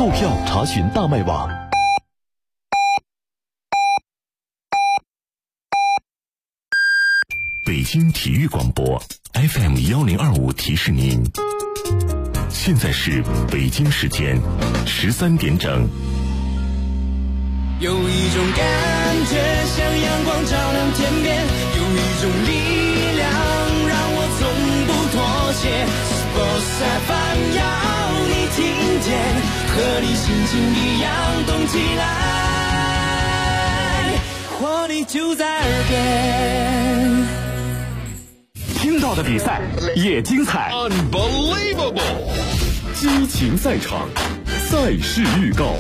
购票查询大麦网。 北京体育广播 FM1025提示您，现在是北京时间13点整。 有一种感觉像阳光照亮天边，有一种力量让我从不妥协。Sports FM 要你听见，和你心情一样动起来，活力就在耳边。 听到的比赛也精彩 Unbelievable， 激情赛场，赛事预告。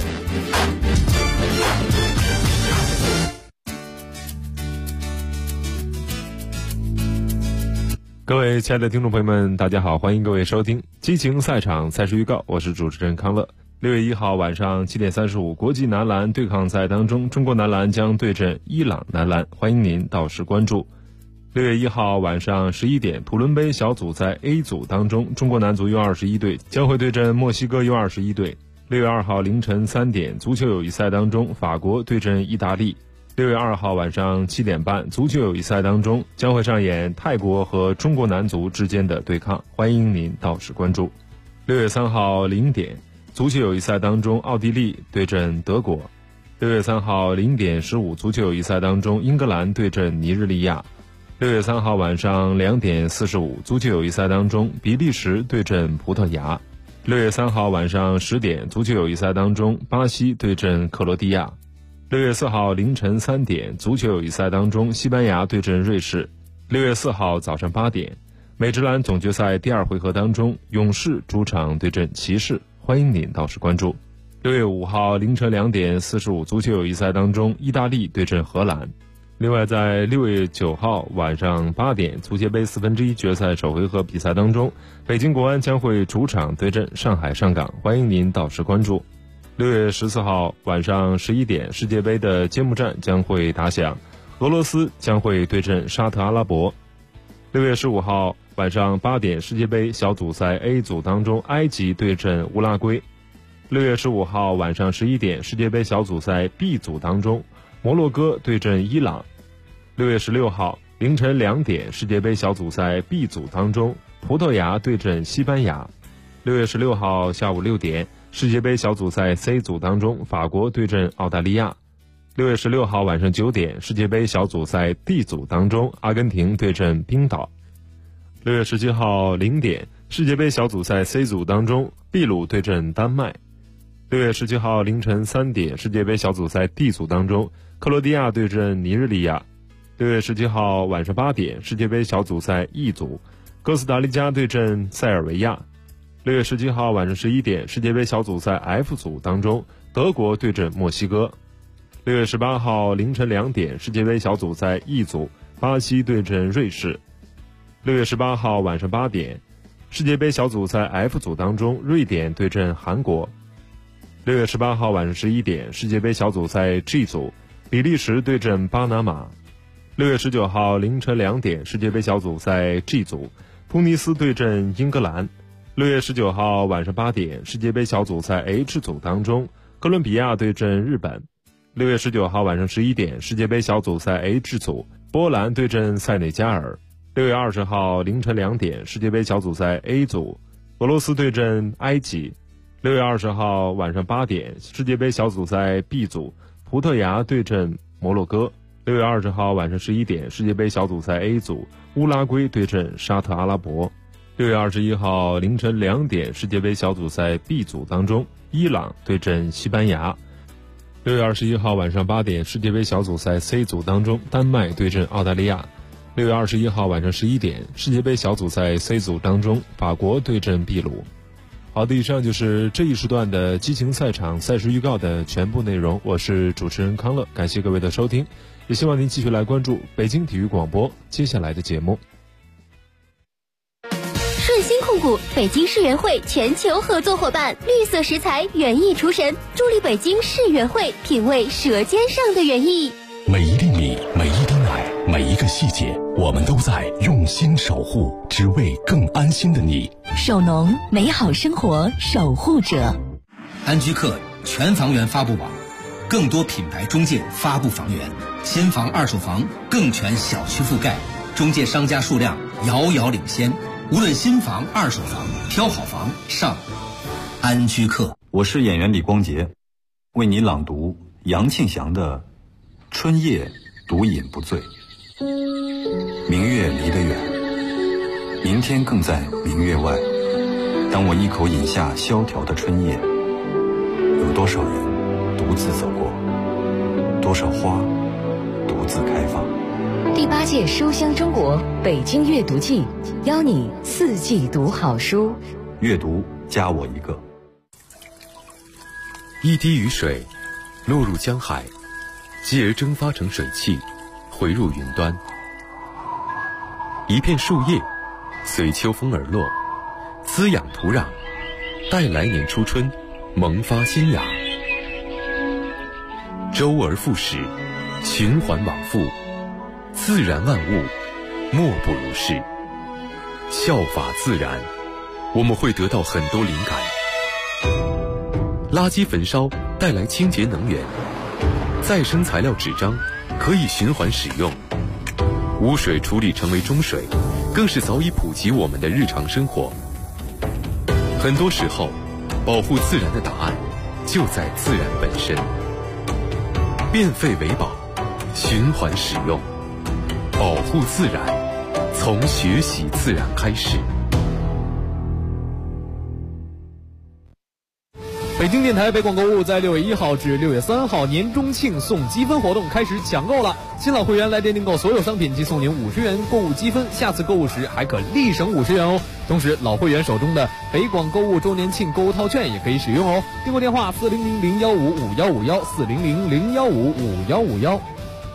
各位亲爱的听众朋友们，大家好，欢迎各位收听激情赛场赛事预告，我是主持人康乐。6月1号晚上7点35，国际男篮对抗赛当中，中国男篮将对阵伊朗男篮，欢迎您到时关注。6月1号晚上11点，普伦杯小组赛 A 组当中，中国男足 U21 队将会对阵墨西哥 U21 队。6月2号凌晨3点，足球友谊赛当中，法国对阵意大利。6月2号晚上7点半，足球友谊赛当中将会上演泰国和中国男足之间的对抗，欢迎您到时关注。6月3号0点，足球友谊赛当中，奥地利对阵德国。6月3号0点15，足球友谊赛当中，英格兰对阵尼日利亚。6月3号晚上2点45，足球友谊赛当中，比利时对阵葡萄牙。6月3号晚上10点，足球友谊赛当中，巴西对阵克罗地亚。6月4号凌晨3点，足球友谊赛当中，西班牙对阵瑞士。6月4号早上8点，美职篮总决赛第2回合当中，勇士主场对阵骑士，欢迎您到时关注。6月5号凌晨2点45，足球友谊赛当中，意大利对阵荷兰。另外在6月9号晚上8点，足协杯1/4决赛首回合比赛当中，北京国安将会主场对阵上海上港，欢迎您到时关注。6月14号晚上11点，世界杯的揭幕战将会打响，俄罗斯将会对阵沙特阿拉伯。6月15号晚上8点，世界杯小组赛 A 组当中，埃及对阵乌拉圭。6月15号晚上11点，世界杯小组赛 B 组当中，摩洛哥对阵伊朗。6月16号凌晨2点，世界杯小组赛 B 组当中，葡萄牙对阵西班牙。6月16号下午6点，世界杯小组赛 C 组当中，法国对阵澳大利亚。6月16号晚上9点，世界杯小组赛 D 组当中，阿根廷对阵冰岛。6月17号0点，世界杯小组赛 C 组当中，秘鲁对阵丹麦。6月17号凌晨3点，世界杯小组赛 D 组当中，克罗地亚对阵尼日利亚。6月17号晚上8点，世界杯小组赛 E 组，哥斯达黎加对阵塞尔维亚。6月17号晚上11点，世界杯小组赛 F 组当中，德国对阵墨西哥。6月18号凌晨2点，世界杯小组赛 E 组，巴西对阵瑞士。6月18号晚上8点，世界杯小组赛 F 组当中，瑞典对阵韩国。6月18号晚上11点，世界杯小组赛 G 组，比利时对阵巴拿马。6月19号凌晨2点，世界杯小组赛 G 组，突尼斯对阵英格兰。6月19号晚上8点，世界杯小组赛 H 组当中，哥伦比亚对阵日本。6月19号晚上11点，世界杯小组赛 H 组，波兰对阵塞内加尔。6月20号凌晨2点，世界杯小组赛 A 组，俄罗斯对阵埃及。6月20号晚上8点，世界杯小组赛 B 组，葡萄牙对阵摩洛哥。6月20号晚上11点，世界杯小组赛 A 组，乌拉圭对阵沙特阿拉伯。6月21号凌晨2点，世界杯小组赛 B 组当中，伊朗对阵西班牙。6月21号晚上8点，世界杯小组赛 C 组当中，丹麦对阵澳大利亚。6月21号晚上11点，世界杯小组赛 C 组当中，法国对阵秘鲁。好的，以上就是这一时段的激情赛场赛事预告的全部内容，我是主持人康乐，感谢各位的收听，也希望您继续来关注北京体育广播接下来的节目。 顺鑫控股北京世园会全球合作伙伴，绿色食材园艺厨神，助力北京世园会品味舌尖上的园艺。 每一粒米，每一滴奶，每一个细节，我们都在用心守护，只为更安心的你。 守农，美好生活守护者。 安居客全房源发布网，更多品牌中介发布房源，新房二手房更全小区覆盖，中介商家数量遥遥领先。无论新房二手房，挑好房上安居客。 我是演员李光洁，为你朗读杨庆祥的《春夜独饮不醉》。明月离得远，明天更在明月外。当我一口饮下萧条的春夜，有多少人独自走过，多少花独自开放。 第8届书香中国北京阅读季，邀你4季读好书。 阅读加我一个。 一滴雨水落入江海，继而蒸发成水汽，回入云端。一片树叶随秋风而落，滋养土壤，待来年初春萌发新芽。周而复始，循环往复，自然万物莫不如是。效法自然，我们会得到很多灵感。垃圾焚烧带来清洁能源，再生材料纸张可以循环使用，污水处理成为中水，更是早已普及我们的日常生活。很多时候，保护自然的答案就在自然本身。变废为宝，循环使用，保护自然，从学习自然开始。 北京电台北广购物在6月1号至6月3号年中庆送积分活动开始抢购了，新老会员来电订购所有商品即送您50元购物积分，下次购物时还可立省50元哦。同时老会员手中的北广购物周年庆购物套券也可以使用哦。订购电话400-015-5151 400-015-5151。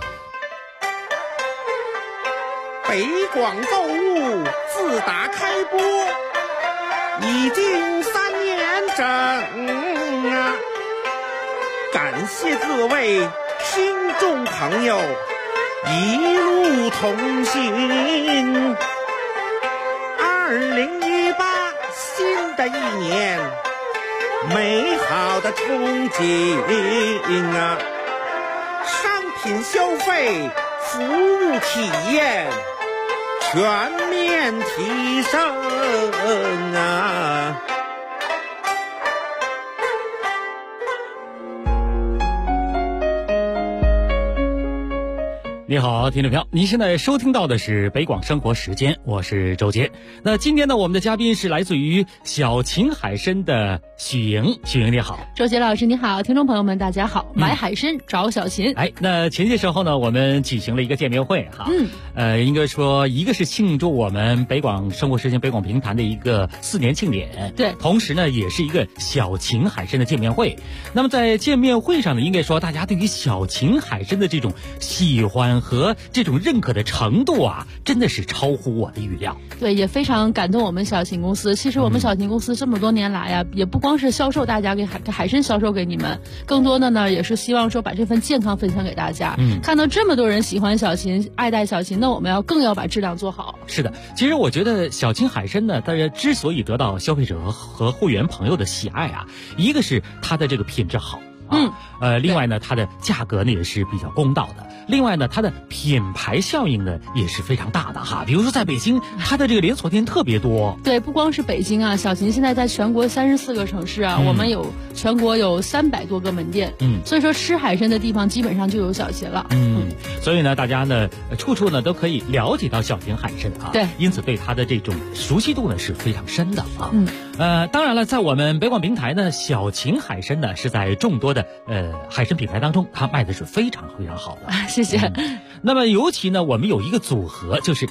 北广购物自打开播已经3年整啊，感谢各位听众朋友一路同行。2018新的一年，美好的憧憬啊，商品消费、服务体验全面提升啊！ 你好，听众朋友，您现在收听到的是北广生活时间，我是周杰。那今天呢，我们的嘉宾是来自于小秦海参的许莹。许莹你好。 周杰老师你好，听众朋友们大家好。买海参找小秦。 那前些时候呢，我们举行了一个见面会哈。应该说一个是庆祝我们北广生活时间北广评弹的一个4年庆典， 对， 同时呢也是一个小秦海参的见面会。那么在见面会上呢，应该说大家对于小秦海参的这种喜欢和这种认可的程度啊，真的是超乎我的预料。 对，也非常感动我们小秦公司。其实我们小秦公司这么多年来呀，也不光是销售大家给海参销售给你们，更多的呢也是希望说把这份健康分享给大家。看到这么多人喜欢小秦，爱戴小秦，那我们更要把质量做好。 是的，其实我觉得小秦海参呢，大家之所以得到消费者和会员朋友的喜爱啊，一个是它的这个品质好。另外呢，它的价格呢也是比较公道的。另外呢，它的品牌效应呢也是非常大的哈。比如说在北京，它的这个连锁店特别多。 对，不光是北京啊，小秦现在在全国34个城市啊，我们全国有300多个门店。所以说吃海参的地方基本上就有小秦了。 所以呢，大家呢处处呢都可以了解到小秦海参啊。 对， 因此对它的这种熟悉度呢是非常深的啊。当然了，在我们北广平台呢，小秦海参呢是在众多的海参品牌当中，它卖的是非常非常好的。 谢谢。 那么尤其呢，我们有一个组合，就是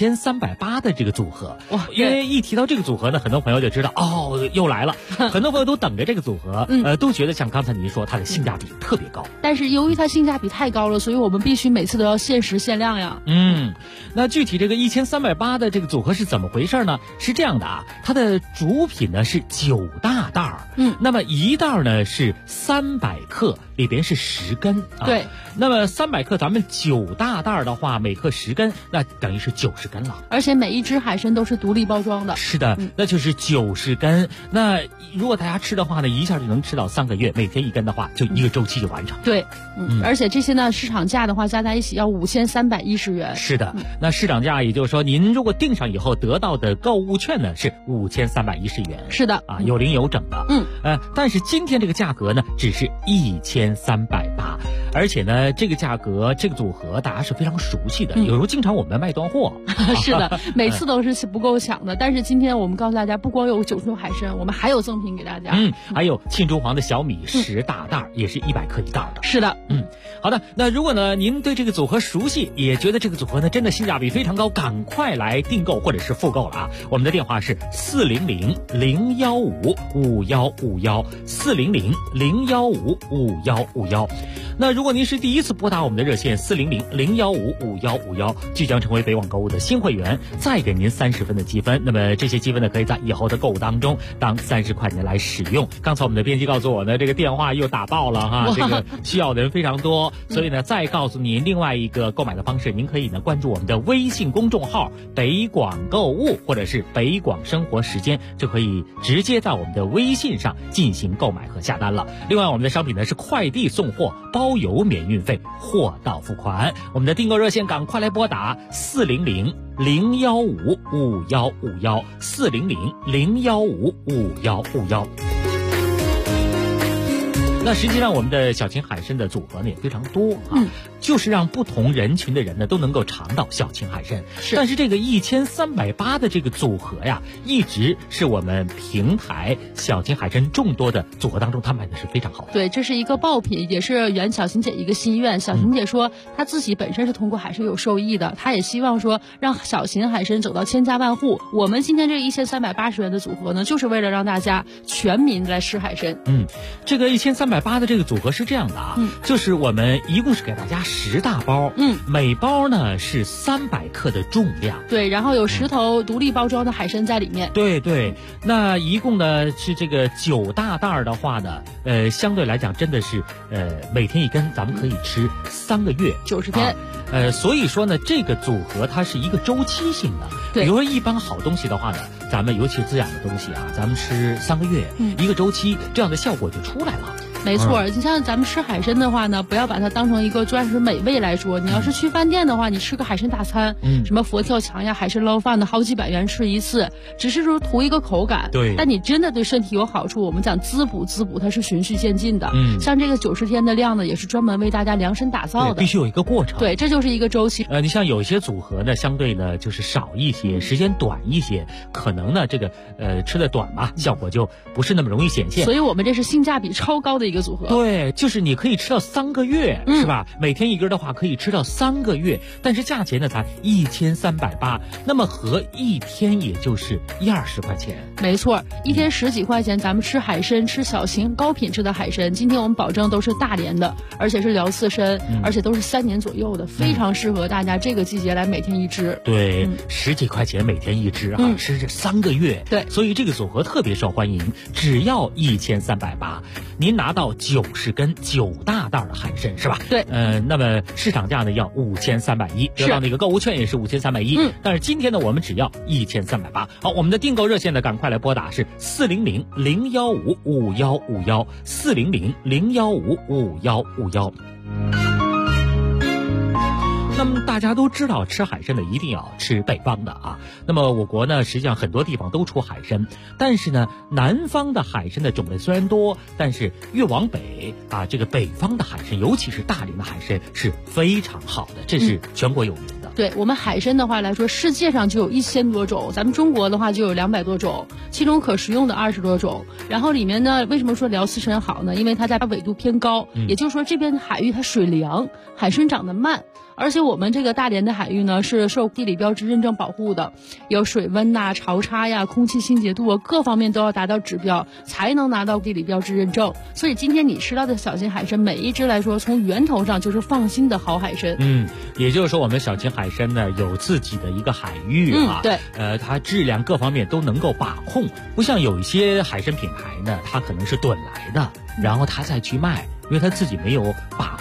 1380的这个组合。哇，因为一提到这个组合呢，很多朋友就知道又来了。很多朋友都等着这个组合，都觉得像刚才您说，它的性价比特别高。 但是由于它性价比太高了，所以我们必须每次都要限时限量呀。 那具体这个1380的这个组合是怎么回事呢？是这样的啊，它的主品呢是9大袋儿。那么一袋呢是300克，里边是10根啊。 对。 那么300克咱们9 9大袋的话，每克10根，那等于是90根了。 而且每一只海参都是独立包装的。 是的，那就是90根。那如果大家吃的话呢，一下就能吃到3个月，每天1根的话，就一个周期就完成。 对，而且这些呢，市场价的话加在一起要5310元。 是的，那市场价也就是说，您如果订上以后得到的购物券呢是5310元。 是的， 啊，有零有整的。但是今天这个价格呢，只是1380，而且呢，这个价格这个组合大家是非常熟悉的，有时候经常我们卖断货。 是的，每次都是不够抢的。但是今天我们告诉大家，不光有9种海参，我们还有赠品给大家。 还有沁中黄的小米10大袋，也是100克1袋的。 是的， 好的。那如果呢您对这个组合熟悉，也觉得这个组合呢真的性价比非常高，赶快来订购或者是复购了啊！我们的电话是400-015-5151，400-015-5151。那如果您是第一次拨打我们的热线400-015-5151，即将成为北网购物的新会员，再给您30分的积分。那么这些积分呢，可以在以后的购物当中当30块钱来使用。刚才我们的编辑告诉我呢，这个电话又打爆了哈，这个需要的人非常多，所以呢，再告诉您另外一个购买的方式，您可以呢关注我们的微信公众号北广购物或者是北广生活时间，就可以直接在我们的微信上进行购买和下单了。另外，我们的商品呢是快递送货，包邮免运费，货到付款。我们的订购热线赶快来拨打400-015-5151，400-015-5151。那实际上我们的小秦海参的组合呢也非常多啊，就是让不同人群的人呢都能够尝到小秦海参。但是这个1380的这个组合呀，一直是我们平台小秦海参众多的组合当中，它卖的是非常好的。 对，这是一个爆品，也是圆小秦姐一个心愿。小秦姐说，她自己本身是通过海参有受益的，她也希望说让小秦海参走到千家万户。我们今天这1380元的组合呢，就是为了让大家全民来吃海参。 这个1380的这个组合是这样的啊，就是我们一共是给大家10大包，每包呢是300克的重量， 对，然后有10头独立包装的海参在里面， 对，那一共呢是这个9大袋的话呢，相对来讲真的是每天1根，咱们可以吃3个月 ，90天。 所以说呢，这个组合它是一个周期性的。 对， 比如说一般好东西的话呢，咱们尤其是滋养的东西啊，咱们吃3个月，一个周期，这样的效果就出来了。 没错，你像咱们吃海参的话呢，不要把它当成一个专属美味来说。你要是去饭店的话，你吃个海参大餐，什么佛跳墙呀、海参捞饭的，好几百元吃一次，只是说图一个口感。 对， 但你真的对身体有好处，我们讲滋补，它是循序渐进的。像这个90天的量呢，也是专门为大家量身打造的， 必须有一个过程。 对，这就是一个周期。 你像有些组合呢，相对呢就是少一些，时间短一些，可能呢这个吃的短嘛，效果就不是那么容易显现。 所以我们这是性价比超高的一个组合。 对。就是你可以吃到3个月，是吧？每天1根的话可以吃到3个月，但是价钱呢才1380，那么合一天也就是20块钱。 没错，一天10几块钱，咱们吃海参，吃小型高品质的海参。今天我们保证都是大连的，而且是辽刺参，而且都是3年左右的，非常适合大家这个季节来每天1只。 对，10几块钱每天1只啊，吃这3个月。 对， 所以这个组合特别受欢迎，只要1380，您拿到90根9大袋的海参是吧？ 对， 那么市场价呢要5310，得到那个购物券也是5310，但是今天呢我们只要1380。好，我们的订购热线呢赶快来拨打是400-015-5151，400-015-5151。那么大家都知道吃海参的一定要吃北方的啊。那么我国呢实际上很多地方都出海参，但是呢南方的海参的种类虽然多，但是越往北啊，这个北方的海参，尤其是大连的海参是非常好的，这是全国有名的。 对，我们海参的话来说，世界上就有1000多种，咱们中国的话就有200多种，其中可食用的20多种。然后里面呢，为什么说辽刺参好呢？因为它在纬度偏高，也就是说这边海域它水凉，海参长得慢。而且我们这个大连的海域呢，是受地理标志认证保护的，有水温呐、潮差呀、空气清洁度啊，各方面都要达到指标，才能拿到地理标志认证。所以今天你吃到的小秦海参，每一只来说，从源头上就是放心的好海参。 也就是说，我们小秦海参呢有自己的一个海域啊， 对， 它质量各方面都能够把控，不像有一些海参品牌呢，它可能是囤来的，然后它再去卖。因为他自己没有把控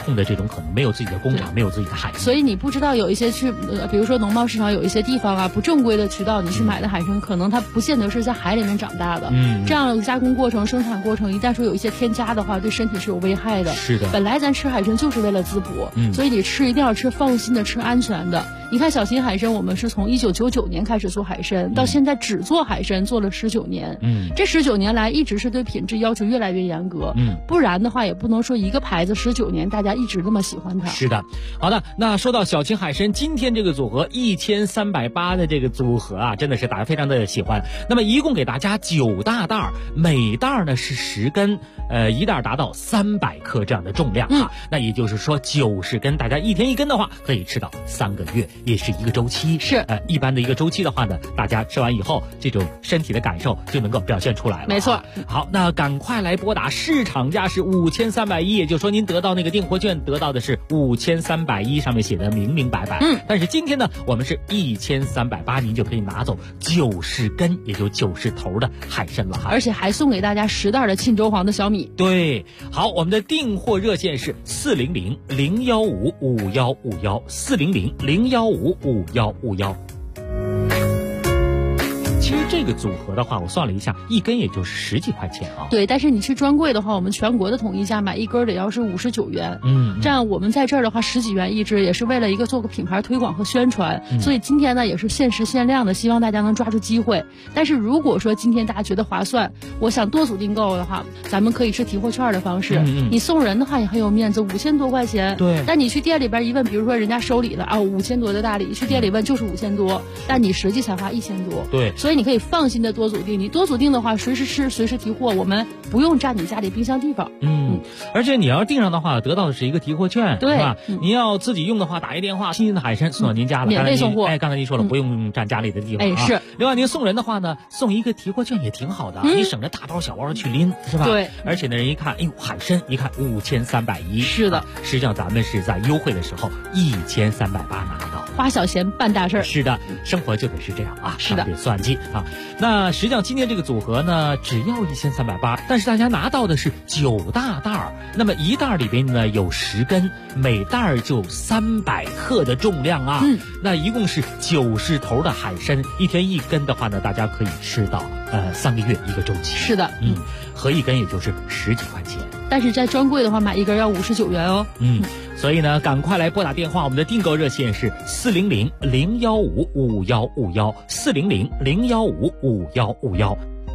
控的这种可能，没有自己的工厂，没有自己的海参。 所以你不知道有一些比如说农贸市场有一些地方啊，不正规的渠道你去买的海参，可能它不见得是在海里面长大的。这样加工过程、生产过程，一旦说有一些添加的话，对身体是有危害的。 是的， 本来咱吃海参就是为了滋补，所以你吃一定要吃放心的、吃安全的。你看小秦海参，我们是从1999年开始做海参，到现在只做海参做了19年。这19年来一直是对品质要求越来越严格。不然的话也不能说一个牌子19年大家一直那么喜欢它。 是的，好的，那说到小秦海参，今天这个组合1380的这个组合啊，真的是大家非常的喜欢。那么一共给大家9大袋，每袋呢是10根，一袋达到300克这样的重量啊。那也就是说90根，大家一天1根的话，可以吃到3个月，也是一个周期。 是一般的一个周期的话呢，大家吃完以后，这种身体的感受就能够表现出来了。 没错。 好，那赶快来拨打，市场价是5310，也就是说您得到那个订货券得到的是5310，上面写的明明白白。但是今天呢，我们是1380，您就可以拿走90根，也就90头的海参了哈。 而且还送给大家10袋的沁州黄的小米。 对，好，我们的订货热线是400-015-5151，400-015-5151。其实这个组合的话，我算了一下，一根也就是10几块钱啊。 对，但是你去专柜的话，我们全国的统一价买一根得要是59元。这样我们在这儿的话10几元一支，也是为了一个做个品牌推广和宣传。所以今天呢也是限时限量的，希望大家能抓住机会。但是如果说今天大家觉得划算，我想多组订购的话，咱们可以吃提货券的方式。你送人的话也很有面子，5000多块钱。 对。 但你去店里边一问，比如说人家收礼了啊，5000多的大礼，去店里问就是5000多，但你实际才花1000多。 对。 所以你可以放心的多组订，你多组订的话，随时吃，随时提货，我们不用占你家里冰箱地方。 而且你要订上的话，得到的是一个提货券， 对吧？你要自己用的话，打一电话，新鲜的海参送到您家了， 免费送货。 刚才您说了，不用占家里的地方。 是。 另外，您送人的话呢，送一个提货券也挺好的，你省着大包小包去拎，是吧？ 对。 而且呢，人一看，哎呦，海参一看5310， 是的。 实际上咱们是在优惠的时候1380拿到。 花小钱办大事。 是的，生活就得是这样啊， 是的， 得算计啊。那实际上今天这个组合呢，只要1380，但是大家拿到的是9大袋，那么一袋里边呢有10根，每袋就300克的重量啊。那一共是90头的海参，一天1根的话呢，大家可以吃到3个月一个周期。 是的， 合一根也就是10几块钱。 但是在专柜的话，买一根要59元哦。 所以呢，赶快来拨打电话，我们的订购热线是400-015-5151，400-015-5151。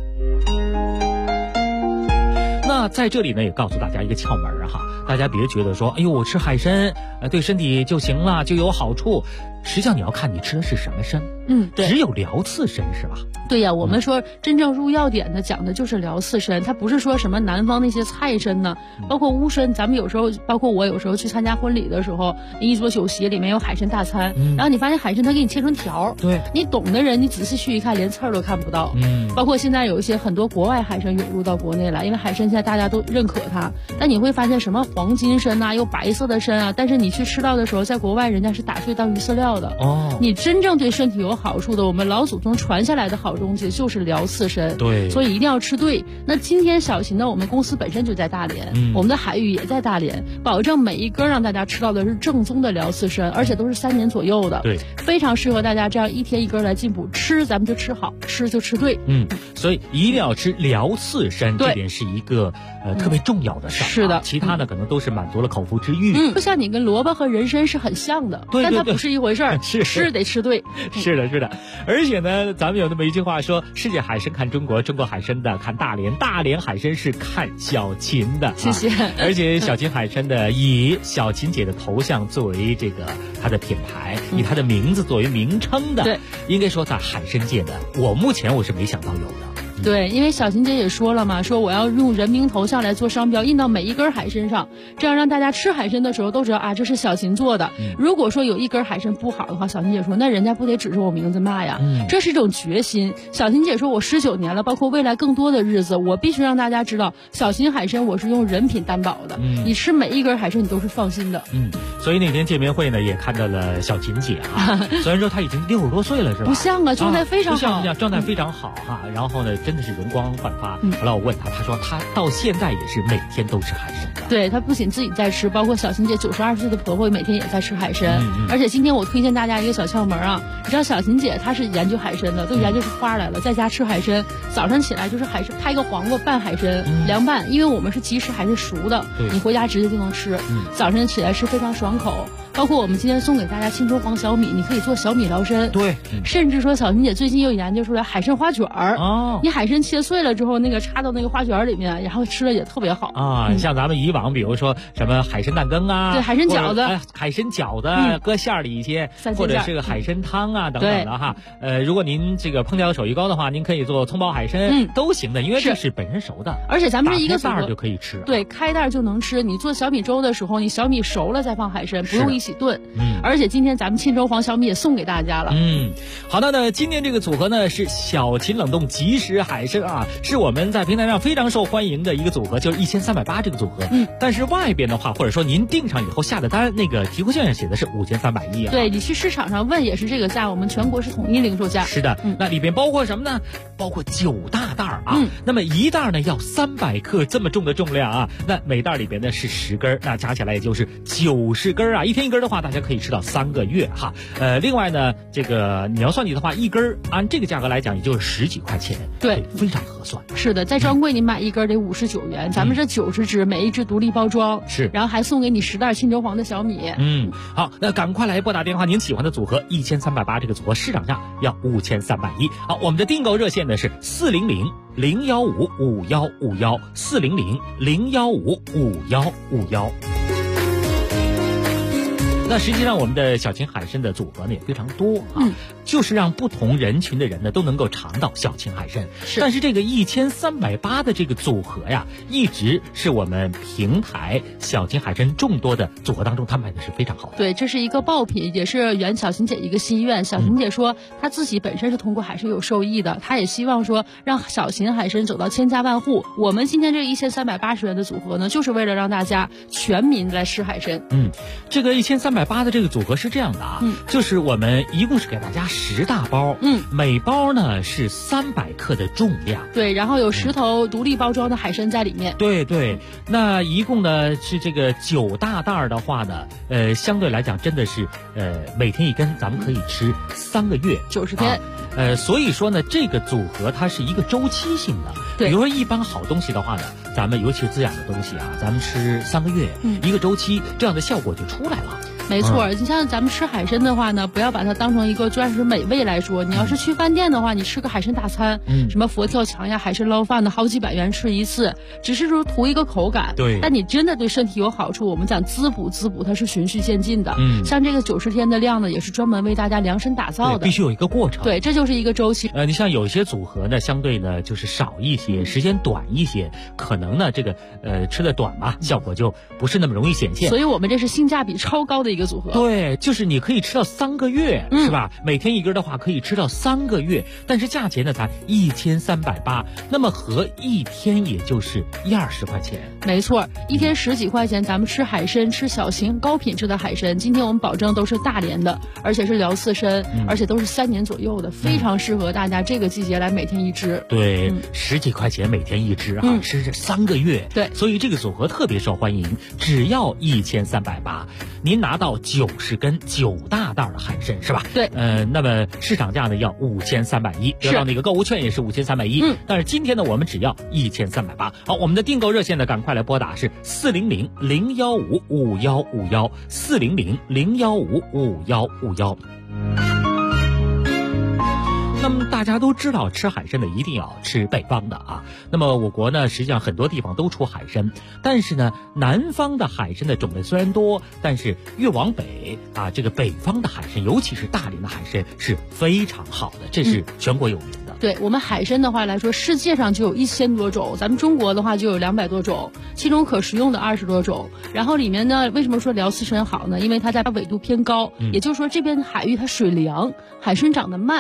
那在这里呢，也告诉大家一个窍门哈，大家别觉得说，哎呦，我吃海参，对身体就行了，就有好处。实际上你要看你吃的是什么参。 对， 只有辽刺参是吧？ 对呀，我们说真正入药典的讲的就是辽刺参，它不是说什么南方那些菜参呢，包括乌参，咱们有时候，包括我有时候去参加婚礼的时候，一桌酒席里面有海参大餐，然后你发现海参它给你切成条， 对， 你懂的人你仔细去一看，连刺儿都看不到。包括现在有一些很多国外海参涌入到国内来，因为海参现在大家都认可它，但你会发现什么黄金参啊，又白色的参啊，但是你去吃到的时候，在国外人家是打碎当鱼饲料的。你真正对身体有好处的，我们老祖宗传下来的好东西就是辽刺参。 对， 所以一定要吃对。那今天小秦呢，我们公司本身就在大连，我们的海域也在大连，保证每一根让大家吃到的是正宗的辽刺参，而且都是3年左右的。 对， 非常适合大家这样一天1根来进补。吃咱们就吃好，吃就吃对。 所以一定要吃辽刺参，这点是一个特别重要的事儿。 是的， 其他的可能都是满足了口腹之欲。 就像你跟萝卜和人参是很像的， 对， 但它不是一回事儿。吃得吃对。 是的，是的。而且呢，咱们有那么一句话说，世界海参看中国，中国海参的看大连，大连海参是看小秦的。 谢谢。 而且小秦海参的以小秦姐的头像作为这个它的品牌，以它的名字作为名称的， 对， 应该说在海参界的，目前我是没想到有的。 对，因为小秦姐也说了嘛，说我要用人名头像来做商标，印到每一根海参上，这样让大家吃海参的时候都知道啊，这是小秦做的。如果说有一根海参不好的话，小秦姐说那人家不得指着我名字骂呀。这是一种决心。小秦姐说我19年了，包括未来更多的日子，我必须让大家知道，小秦海参我是用人品担保的。你吃每一根海参你都是放心的。 所以那天见面会呢，也看到了小秦姐啊，虽然说她已经60多岁了，是吧？ 不像啊，状态非常好， 状态非常好哈。然后呢，真真的是容光焕发。后来我问他，他说他到现在也是每天都吃海参的。 对，他不仅自己在吃，包括小琴姐92岁的婆婆每天也在吃海参。而且今天我推荐大家一个小窍门啊，你知道小琴姐她是研究海参的，都研究出花来了，在家吃海参，早上起来就是海参，拍个黄瓜拌海参，凉拌，因为我们是即食海参熟的，你回家直接就能吃。早晨起来吃非常爽口。包括我们今天送给大家青州黄小米，你可以做小米疗参。 对， 甚至说小琴姐最近又研究出来海参花卷儿。哦，你海参切碎了之后，那个插到那个花卷里面，然后吃了也特别好啊。像咱们以往比如说什么海参蛋羹啊， 对，海参饺子， 海参饺子搁馅儿里一些，或者是个海参汤啊等等的哈。如果您这个烹调手艺高的话，您可以做葱爆海参，都行的，因为这是本身熟的， 而且咱们这一个袋儿就可以吃。 对，开袋就能吃。你做小米粥的时候，你小米熟了再放海参，不用一起炖。而且今天咱们沁州黄小米也送给大家了。 好的呢，今天这个组合呢是小秦冷冻即食海参啊，是我们在平台上非常受欢迎的一个组合，就是1380这个组合。但是外边的话，或者说您订上以后下的单，那个提货券上写的是5310啊。 对，你去市场上问也是这个价，我们全国是统一零售价。 是的，那里边包括什么呢？包括9大袋啊。那么一袋呢要300克这么重的重量啊，那每袋里边呢是10根，那加起来也就是90根啊。一天一根的话，大家可以吃到3个月哈。另外呢，这个你要算计的话，一根按这个价格来讲，也就是10几块钱， 对， 非常合算。 是的，在专柜你买一根得59元，咱们这90只，每一只独立包装， 是， 然后还送给你10袋沁州黄的小米。 好，那赶快来拨打电话，您喜欢的组合1380这个组合市场价要5310。好，我们的订购热线呢是400-015-5151，400-015-5151。那实际上我们的小秦海参的组合呢也非常多啊，就是让不同人群的人呢都能够尝到小秦海参。但是这个1380的这个组合呀，一直是我们平台小秦海参众多的组合当中，他卖的是非常好的。 对，这是一个爆品，也是圆小秦姐一个心愿。小秦姐说，她自己本身是通过海参有受益的，她也希望说让小秦海参走到千家万户。我们今天这1380元的组合呢，就是为了让大家全民来吃海参。 这个1380的这个组合是这样的啊，就是我们一共是给大家10大包，每包呢是300克的重量， 对，然后有10头独立包装的海参在里面， 对，那一共呢是这个9大袋的话呢，相对来讲真的是每天一根，咱们可以吃3个月 ，90天。 所以说呢，这个组合它是一个周期性的。 对， 比如说一般好东西的话呢，咱们尤其是滋养的东西啊，咱们吃3个月，一个周期，这样的效果就出来了。 没错，你像咱们吃海参的话呢，不要把它当成一个专属美味来说。你要是去饭店的话，你吃个海参大餐，什么佛跳墙呀、海参捞饭的，好几百元吃一次，只是说图一个口感。 对， 但你真的对身体有好处，我们讲滋补，它是循序渐进的。像这个90天的量呢，也是专门为大家量身打造的， 必须有一个过程。 对，这就是一个周期。 你像有些组合呢，相对呢就是少一些，时间短一些，可能呢这个吃的短嘛，效果就不是那么容易显现。 所以我们这是性价比超高的一个组合。 对。就是你可以吃到3个月，是吧？每天一根的话可以吃到3个月，但是价钱呢才1380，那么合一天也就是120块钱。 没错，一天10几块钱，咱们吃海参，吃小型高品质的海参。今天我们保证都是大连的，而且是辽刺参，而且都是3年左右的，非常适合大家这个季节来每天一只。 对，10几块钱每天一只啊，吃3个月。 对， 所以这个组合特别受欢迎，只要1380，您拿到90根9大袋的海参是吧？ 对， 那么市场价呢要5310，得到那个购物券也是5310。但是今天呢，我们只要1380。好，我们的订购热线呢，赶快来拨打是400-015-5151，400-015-5151。那么大家都知道，吃海参的一定要吃北方的啊。那么我国呢，实际上很多地方都出海参，但是呢，南方的海参的种类虽然多，但是越往北啊，这个北方的海参，尤其是大连的海参是非常好的，这是全国有名的。 对，我们海参的话来说，世界上就有1000多种，咱们中国的话就有200多种，其中可食用的20多种。然后里面呢，为什么说辽刺参好呢？因为它在纬度偏高，也就是说这边海域它水凉，海参长得慢。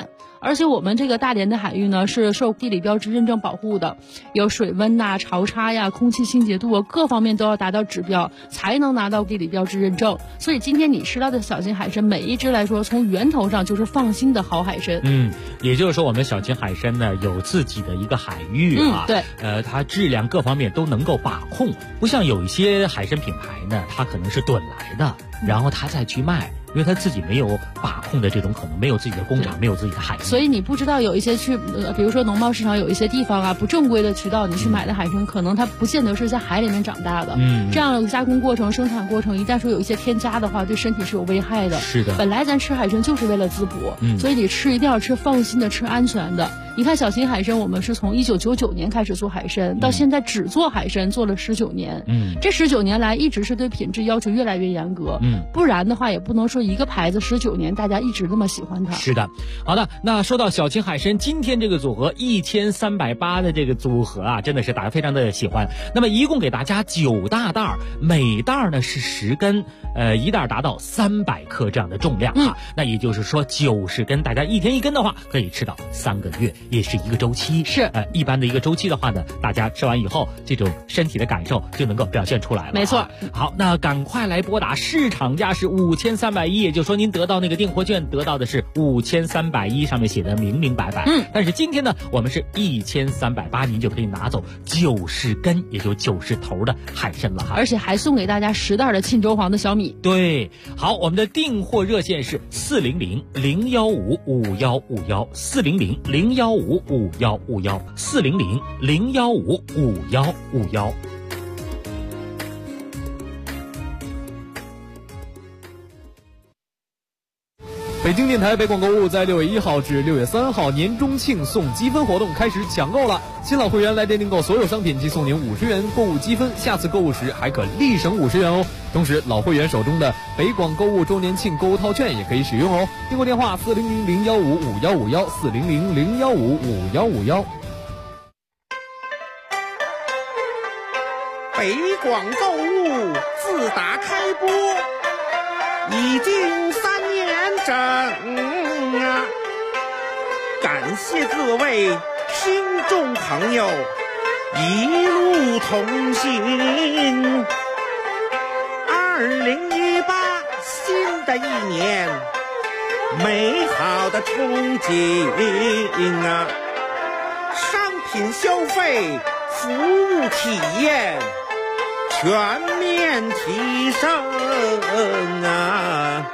而且我们这个大连的海域呢是受地理标志认证保护的，有水温呐、潮差呀、空气清洁度啊，各方面都要达到指标才能拿到地理标志认证。所以今天你吃到的小型海参，每一只来说从源头上就是放心的好海参。 也就是说我们小型海参呢有自己的一个海域啊， 对， 它质量各方面都能够把控，不像有一些海参品牌呢，它可能是囤来的，然后它再去卖。因为他自己没有把控的这种可能，没有自己的工厂，没有自己的海域， 所以你不知道有一些比如说农贸市场有一些地方啊，不正规的渠道，你去买的海参，可能它不见得是在海里面长大的。这样的加工过程、生产过程，一旦说有一些添加的话，对身体是有危害的。 是的， 本来咱吃海参就是为了滋补，所以你吃一定要吃放心的、吃安全的。你看小型海参，我们是从1999年开始做海参，到现在只做海参做了19年。这19年来一直是对品质要求越来越严格。不然的话也不能说一个牌子19年大家一直那么喜欢它。 是的，好的，那说到小型海参，今天这个组合1380的这个组合啊，真的是大家非常的喜欢。那么一共给大家9大袋，每袋呢是10根，一袋达到300克这样的重量啊。那也就是说90根，大家一天1根的话，可以吃到3个月。也是一个周期， 是一般的一个周期的话呢，大家吃完以后，这种身体的感受就能够表现出来了。 没错。 好，那赶快来拨打，市场价是5310，也就是说您得到那个订货券得到的是5310，上面写的明明白白。但是今天呢，我们是1380，您就可以拿走90根，也就90头的海参了哈。 而且还送给大家10袋的沁州黄的小米。 对，好，我们的订货热线是400-015-5151，400-015-5151，400-015-5151。 北京电台北广购物在6月1号至6月3号年中庆送积分活动开始抢购了，新老会员来电订购所有商品即送您50元购物积分，下次购物时还可立省50元哦。同时老会员手中的北广购物周年庆购物套券也可以使用哦。订购电话400-015-5151，400-015-5151。 北广购物自打开播已经3年整啊，感谢各位听众朋友一路同行。2018新的一年，美好的憧憬啊，商品消费、服务体验全面提升啊！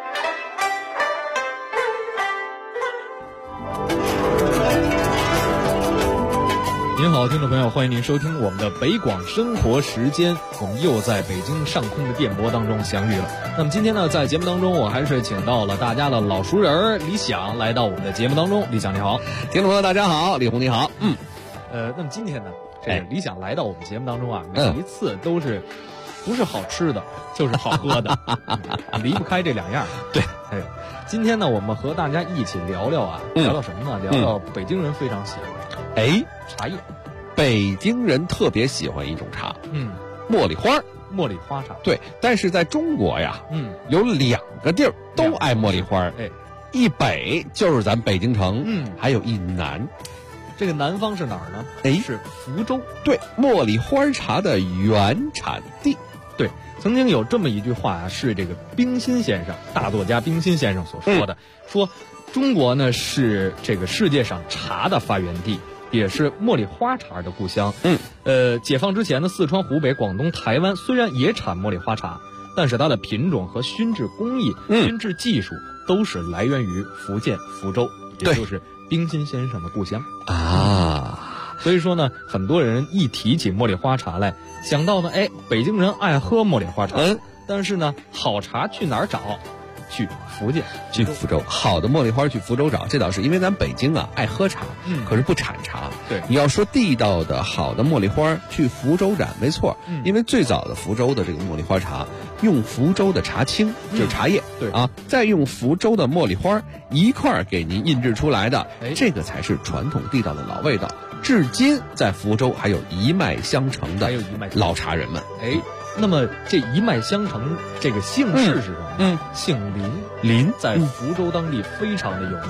您好，听众朋友，欢迎您收听我们的北广生活时间，我们又在北京上空的电波当中相遇了。那么今天呢，在节目当中，我还是请到了大家的老熟人李想来到我们的节目当中。李想你好。 听众朋友大家好，李红你好。 那么今天呢，这个李想来到我们节目当中啊，每一次都是不是好吃的，就是好喝的，离不开这两样。 对， 今天呢，我们和大家一起聊聊啊，聊聊什么呢？聊聊北京人非常喜欢茶叶。 北京人特别喜欢一种茶，茉莉花。 茉莉花茶。 对，但是在中国呀，有2个地儿都爱茉莉花，一北就是咱北京城，还有一南。 这个南方是哪儿呢？是福州。 对，茉莉花茶的原产地。 对，曾经有这么一句话啊，是这个冰心先生，大作家冰心先生所说的，说中国呢是这个世界上茶的发源地，也是茉莉花茶的故乡。解放之前呢，四川、湖北、广东、台湾虽然也产茉莉花茶，但是它的品种和熏制工艺、熏制技术都是来源于福建福州，也就是冰心先生的故乡啊。 所以说呢，很多人一提起茉莉花茶来，想到呢，北京人爱喝茉莉花茶，但是呢，好茶去哪儿找？去福建， 去福州。好的茉莉花去福州找，这倒是因为咱北京啊爱喝茶，可是不产茶。 对， 你要说地道的好的茉莉花去福州展，没错，因为最早的福州的这个茉莉花茶用福州的茶青，就是茶叶， 对啊，再用福州的茉莉花一块儿给您印制出来的，这个才是传统地道的老味道。至今在福州还有一脉相承的老茶人们。 那么这一脉相承这个姓氏是什么？姓林，在福州当地非常的有名。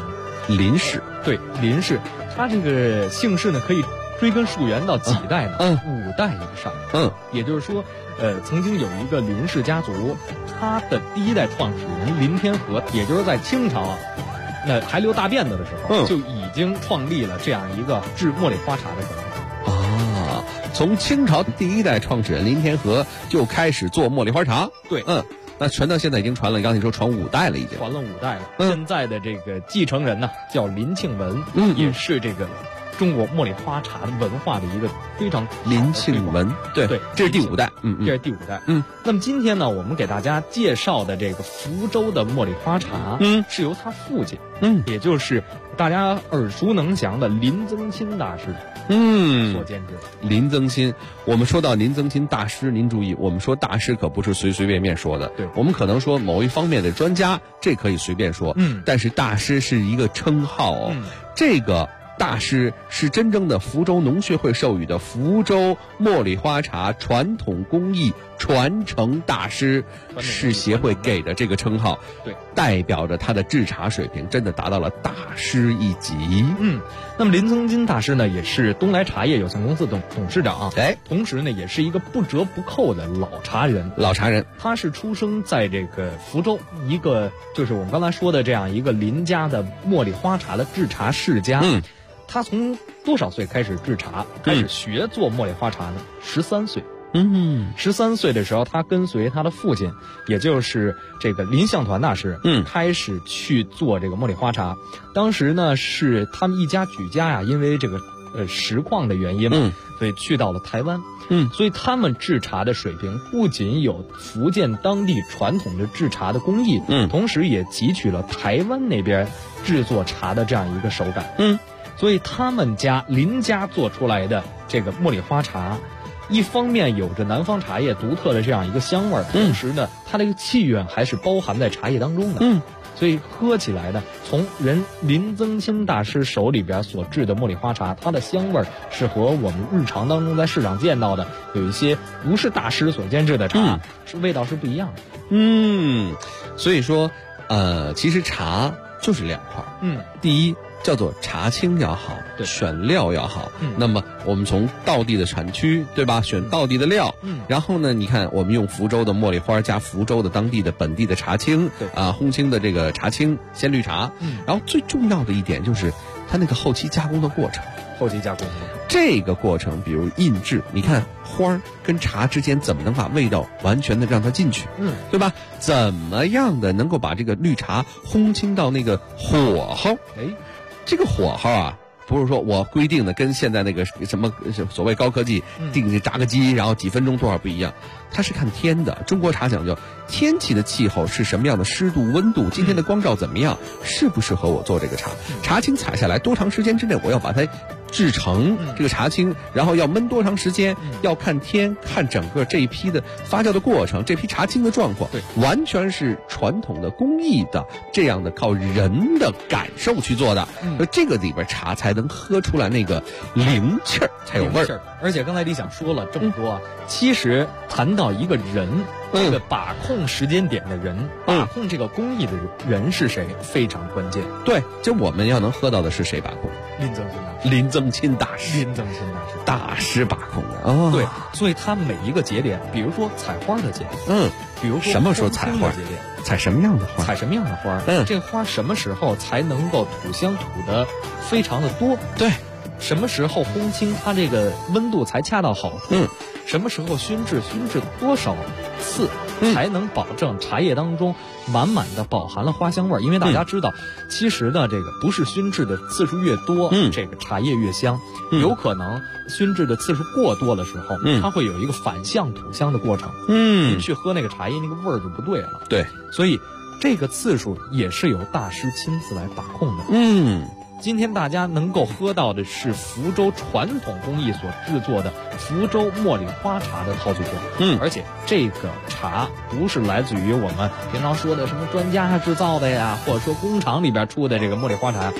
林氏。 对，林氏，他这个姓氏呢可以追根溯源到几代呢？5代以上。也就是说，曾经有一个林氏家族，他的第一代创始人林天和，也就是在清朝那还留大辫子的时候，就已经创立了这样一个制茉莉花茶的传统。 啊，从清朝第一代创始人林天和就开始做茉莉花茶。 对， 那传到现在已经传了，刚才你说传5代了，已经传了5代了。现在的这个继承人呢，叫林庆文，也是这个中国茉莉花茶文化的一个非常林庆文。对，这是第5代。 这是第5代。那么今天呢，我们给大家介绍的这个福州的茉莉花茶，是由他父亲，也就是大家耳熟能详的林增钦大师，所监制。 林增钦，我们说到林增钦大师，您注意，我们说大师可不是随随便便说的。 对， 我们可能说某一方面的专家，这可以随便说。但是大师是一个称号哦。这个大师是真正的福州农学会授予的福州茉莉花茶传统工艺传承大师，是协会给的这个称号。 对， 代表着他的制茶水平真的达到了大师一级。 那么林增钦大师呢，也是东来茶叶有限公司董事长。同时呢，也是一个不折不扣的老茶人。他是出生在这个福州一个就是我们刚才说的这样一个林家的茉莉花茶的制茶世家。他从多少岁开始制茶，开始学做茉莉花茶呢？13岁。13岁的时候，他跟随他的父亲，也就是这个林相团大师，开始去做这个茉莉花茶。当时呢，是他们一家举家呀，因为这个实况的原因嘛，所以去到了台湾。所以他们制茶的水平不仅有福建当地传统的制茶的工艺，同时也汲取了台湾那边制作茶的这样一个手感。所以他们家林家做出来的这个茉莉花茶，一方面有着南方茶叶独特的这样一个香味儿，同时呢，它这个气韵还是包含在茶叶当中的。所以喝起来呢，从林增钦大师手里边所制的茉莉花茶，它的香味儿是和我们日常当中在市场见到的有一些不是大师所监制的茶，是味道是不一样的。 所以说，其实茶就是2块。第一，叫做茶青要好，选料要好。那么我们从道地的产区，对吧？选道地的料。然后呢，你看我们用福州的茉莉花加福州的当地的本地的茶青，烘青的这个茶青鲜绿茶。然后最重要的一点就是它那个后期加工的过程。这个过程，比如印制，你看花跟茶之间怎么能把味道完全的让它进去，对吧？怎么样的能够把这个绿茶烘青到那个火候？这个火候啊，不是说我规定的跟现在那个什么所谓高科技定炸个鸡，然后几分钟多少不一样，它是看天的。中国茶讲究天气的气候是什么样的湿度温度，今天的光照怎么样，适不适合我做这个茶？茶青采下来多长时间之内我要把它制成这个茶青，然后要焖多长时间，要看天，看整个这一批的发酵的过程，这批茶青的状况，完全是传统的工艺的这样的靠人的感受去做的。这个里边茶才能喝出来那个灵气儿，才有味儿。 而且刚才李想说了这么多，其实谈到一个人，这个把控时间点的人，把控这个工艺的人是谁，非常关键。 对，就我们要能喝到的是谁把控？林增钦大师，大师把控的。 对，所以他每一个节点，比如说采花的节点，比如说什么时候采花节点，采什么样的花， 这个花什么时候才能够吐香吐的非常的多？ 对。 什么时候烘青它这个温度才恰到好处？什么时候熏制多少次才能保证茶叶当中满满的饱含了花香味儿？因为大家知道，其实呢，这个不是熏制的次数越多，这个茶叶越香。有可能熏制的次数过多的时候，它会有一个反向吐香的过程。你去喝那个茶叶，那个味儿就不对了。 对， 所以这个次数也是由大师亲自来把控的。今天大家能够喝到的是福州传统工艺所制作的福州茉莉花茶的套组装。而且这个茶不是来自于我们平常说的什么专家制造的呀，或者说工厂里边出的这个茉莉花茶，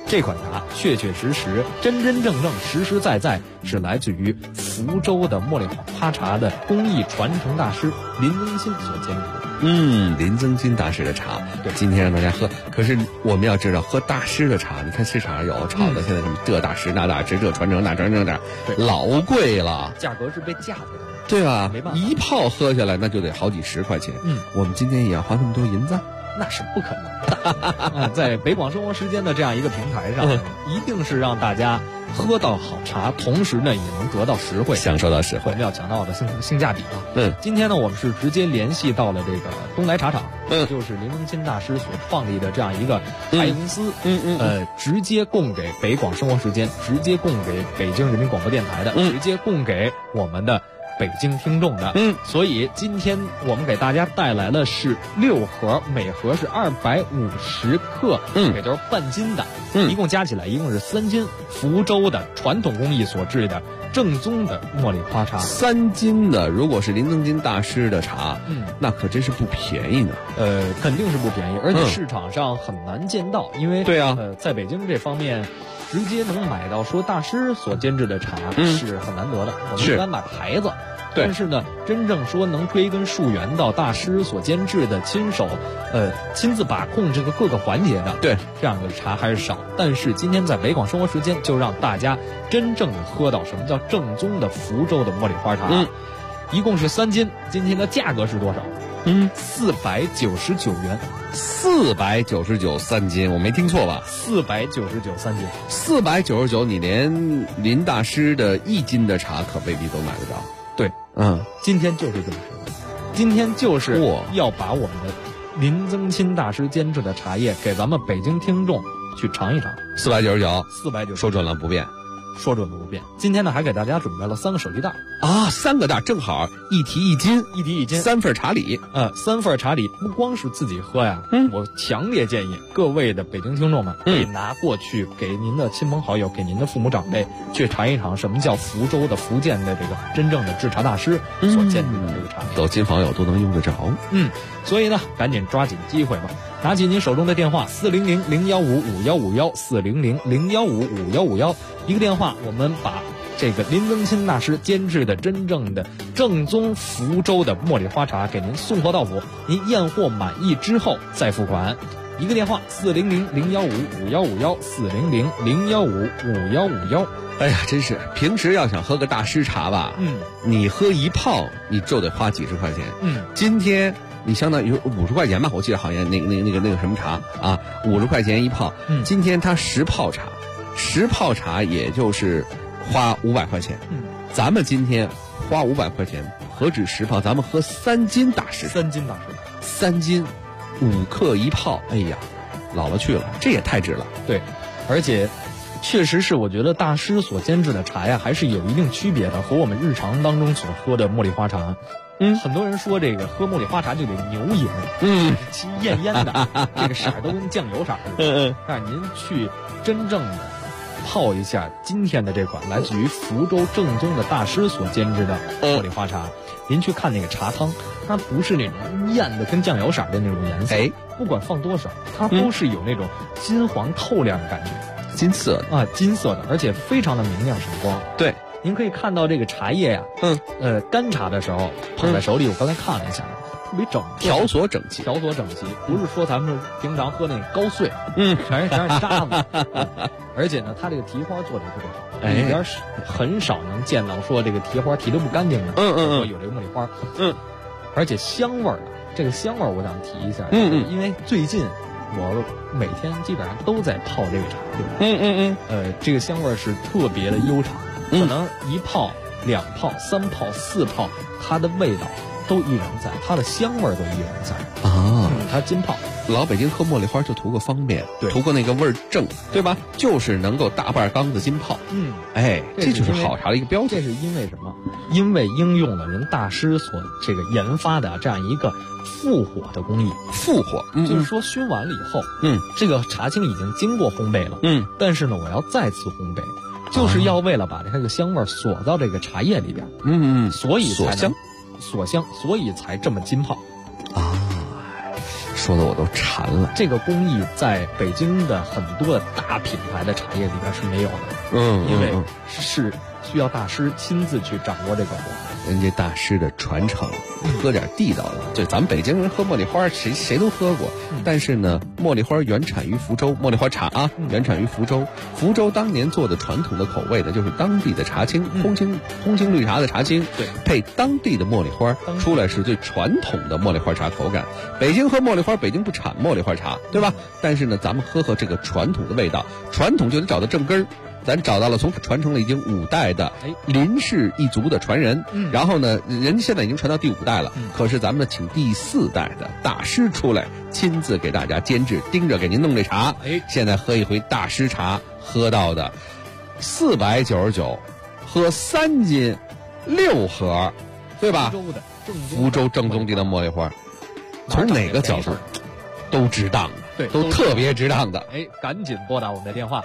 这款茶确确实实、真真正正、实实在在是来自于福州的茉莉花茶的工艺传承大师林增新所监制的。 林增新大师的茶，对，今天让大家喝。可是我们要知道，喝大师的茶，你看市场上有炒的，现在什么这大师那大师，这传承那传承那，老贵了， 价格是被架子的。 对吧？ 没办法， 一泡喝下来那就得好几十块钱。我们今天也要花那么多银子？ 那是不可能的。在北广生活时间的这样一个平台上，一定是让大家喝到好茶，同时呢也能得到实惠， 享受到实惠。 我们要讲到的性价比啊。今天呢我们是直接联系到了这个东来茶厂，就是林增新大师所创立的这样一个茶叶公司，直接供给北广生活时间，直接供给北京人民广播电台的，直接供给我们的北京听众的，所以今天我们给大家带来的是6盒，每盒是250克，也就是半斤的，一共加起来一共是3斤，福州的传统工艺所制的正宗的茉莉花茶 ，3斤的，如果是林增新大师的茶，那可真是不便宜呢。 肯定是不便宜，而且市场上很难见到，因为对啊， 在北京这方面。直接能买到说大师所监制的茶是很难得的，我们一般买牌子，但是呢，真正说能追根溯源到大师所监制的亲手，亲自把控这个各个环节的， 对这样的茶还是少。但是今天在北广生活时间，就让大家真正的喝到什么叫正宗的福州的茉莉花茶，一共是3斤，今天的价格是多少？499元 ，499 3斤，我没听错吧 ？499 3斤 ，499，你连林大师的1斤的茶可未必都买得着。 对，今天就是这么说，今天就是要把我们的林增新大师监制的茶叶给咱们北京听众去尝一尝。499， 说准了不变。 说准不变。今天呢，还给大家准备了3个手提袋啊，3个袋正好一提1斤，3份茶礼 ，3份茶礼不光是自己喝呀，我强烈建议各位的北京听众们可以拿过去给您的亲朋好友，给您的父母长辈去尝一尝什么叫福州的福建的这个真正的制茶大师所监制的这个茶叶， 走亲访友都能用得着。 所以呢，赶紧抓紧机会吧，拿起您手中的电话400-015-5151，400-015-5151，一个电话，我们把这个林增新大师监制的真正的正宗福州的茉莉花茶给您送货到府，您验货满意之后再付款。一个电话400-015-5151，400-015-5151。 哎呀，真是平时要想喝个大师茶吧，你喝一泡你就得花几十块钱。今天你相当于50块钱吧，我记得好像那个什么茶啊，50块钱一泡。今天它10泡茶，10泡茶也就是花500块钱。咱们今天花500块钱，何止10泡，咱们喝3斤大师，3斤5克一泡，哎呀，老了去了，这也太值了。 对，而且确实是我觉得大师所监制的茶呀，还是有一定区别的，和我们日常当中所喝的茉莉花茶。很多人说这个喝茉莉花茶就得牛饮，其艳艳的，这个色儿都跟酱油色似的。但您去真正的泡一下今天的这款来自于福州正宗的大师所监制的茉莉花茶，您去看那个茶汤，它不是那种艳的跟酱油色的那种颜色，不管放多少，它都是有那种金黄透亮的感觉， 金色的金色的，而且非常的明亮闪光。 对。 您可以看到这个茶叶呀，干茶的时候捧在手里，我刚才看了一下，特别整， 条索整齐， 不是说咱们平常喝那高碎，全是渣子，而且呢，它这个提花做的特别好，里边很少能见到说这个提花提的不干净的，说有这个茉莉花，而且香味儿，这个香味儿我想提一下，因为最近我每天基本上都在泡这个茶，这个香味儿是特别的悠长。可能1泡、2泡、3泡、4泡，它的味道都依然在，它的香味都依然在啊。它浸泡， 老北京喝茉莉花就图个方便，图个那个味儿正，对吧？就是能够大半缸子浸泡。这就是好茶的一个标准。 这是因为什么？因为应用了人大师所这个研发的这样一个复火的工艺。 复火， 就是说熏完了以后，这个茶青已经经过烘焙了，但是呢，我要再次烘焙。就是要为了把这个香味锁到这个茶叶里边，所以才锁香，所以才这么浸泡啊。 说的我都馋了。 这个工艺在北京的很多的大品牌的茶叶里边是没有的，因为是需要大师亲自去掌握这个活。 人家大师的传承，喝点地道的。就咱们北京人喝茉莉花，谁都喝过。但是呢，茉莉花原产于福州，茉莉花茶啊，原产于福州。福州当年做的传统的口味呢，就是当地的茶青，红青绿茶的茶青，对，配当地的茉莉花，出来是最传统的茉莉花茶口感。北京喝茉莉花，北京不产茉莉花茶，对吧？但是呢，咱们喝这个传统的味道，传统就得找到正根儿。咱找到了从传承了已经5代的林氏一族的传人，然后呢，人现在已经传到第5代了。可是咱们请第4代的大师出来，亲自给大家监制，盯着给您弄这茶。现在喝一回大师茶，喝到的499，喝3斤6盒，对吧？福州正宗地的茉莉花，从哪个角度都值当的。对，都特别值当的。 赶紧拨打我们的电话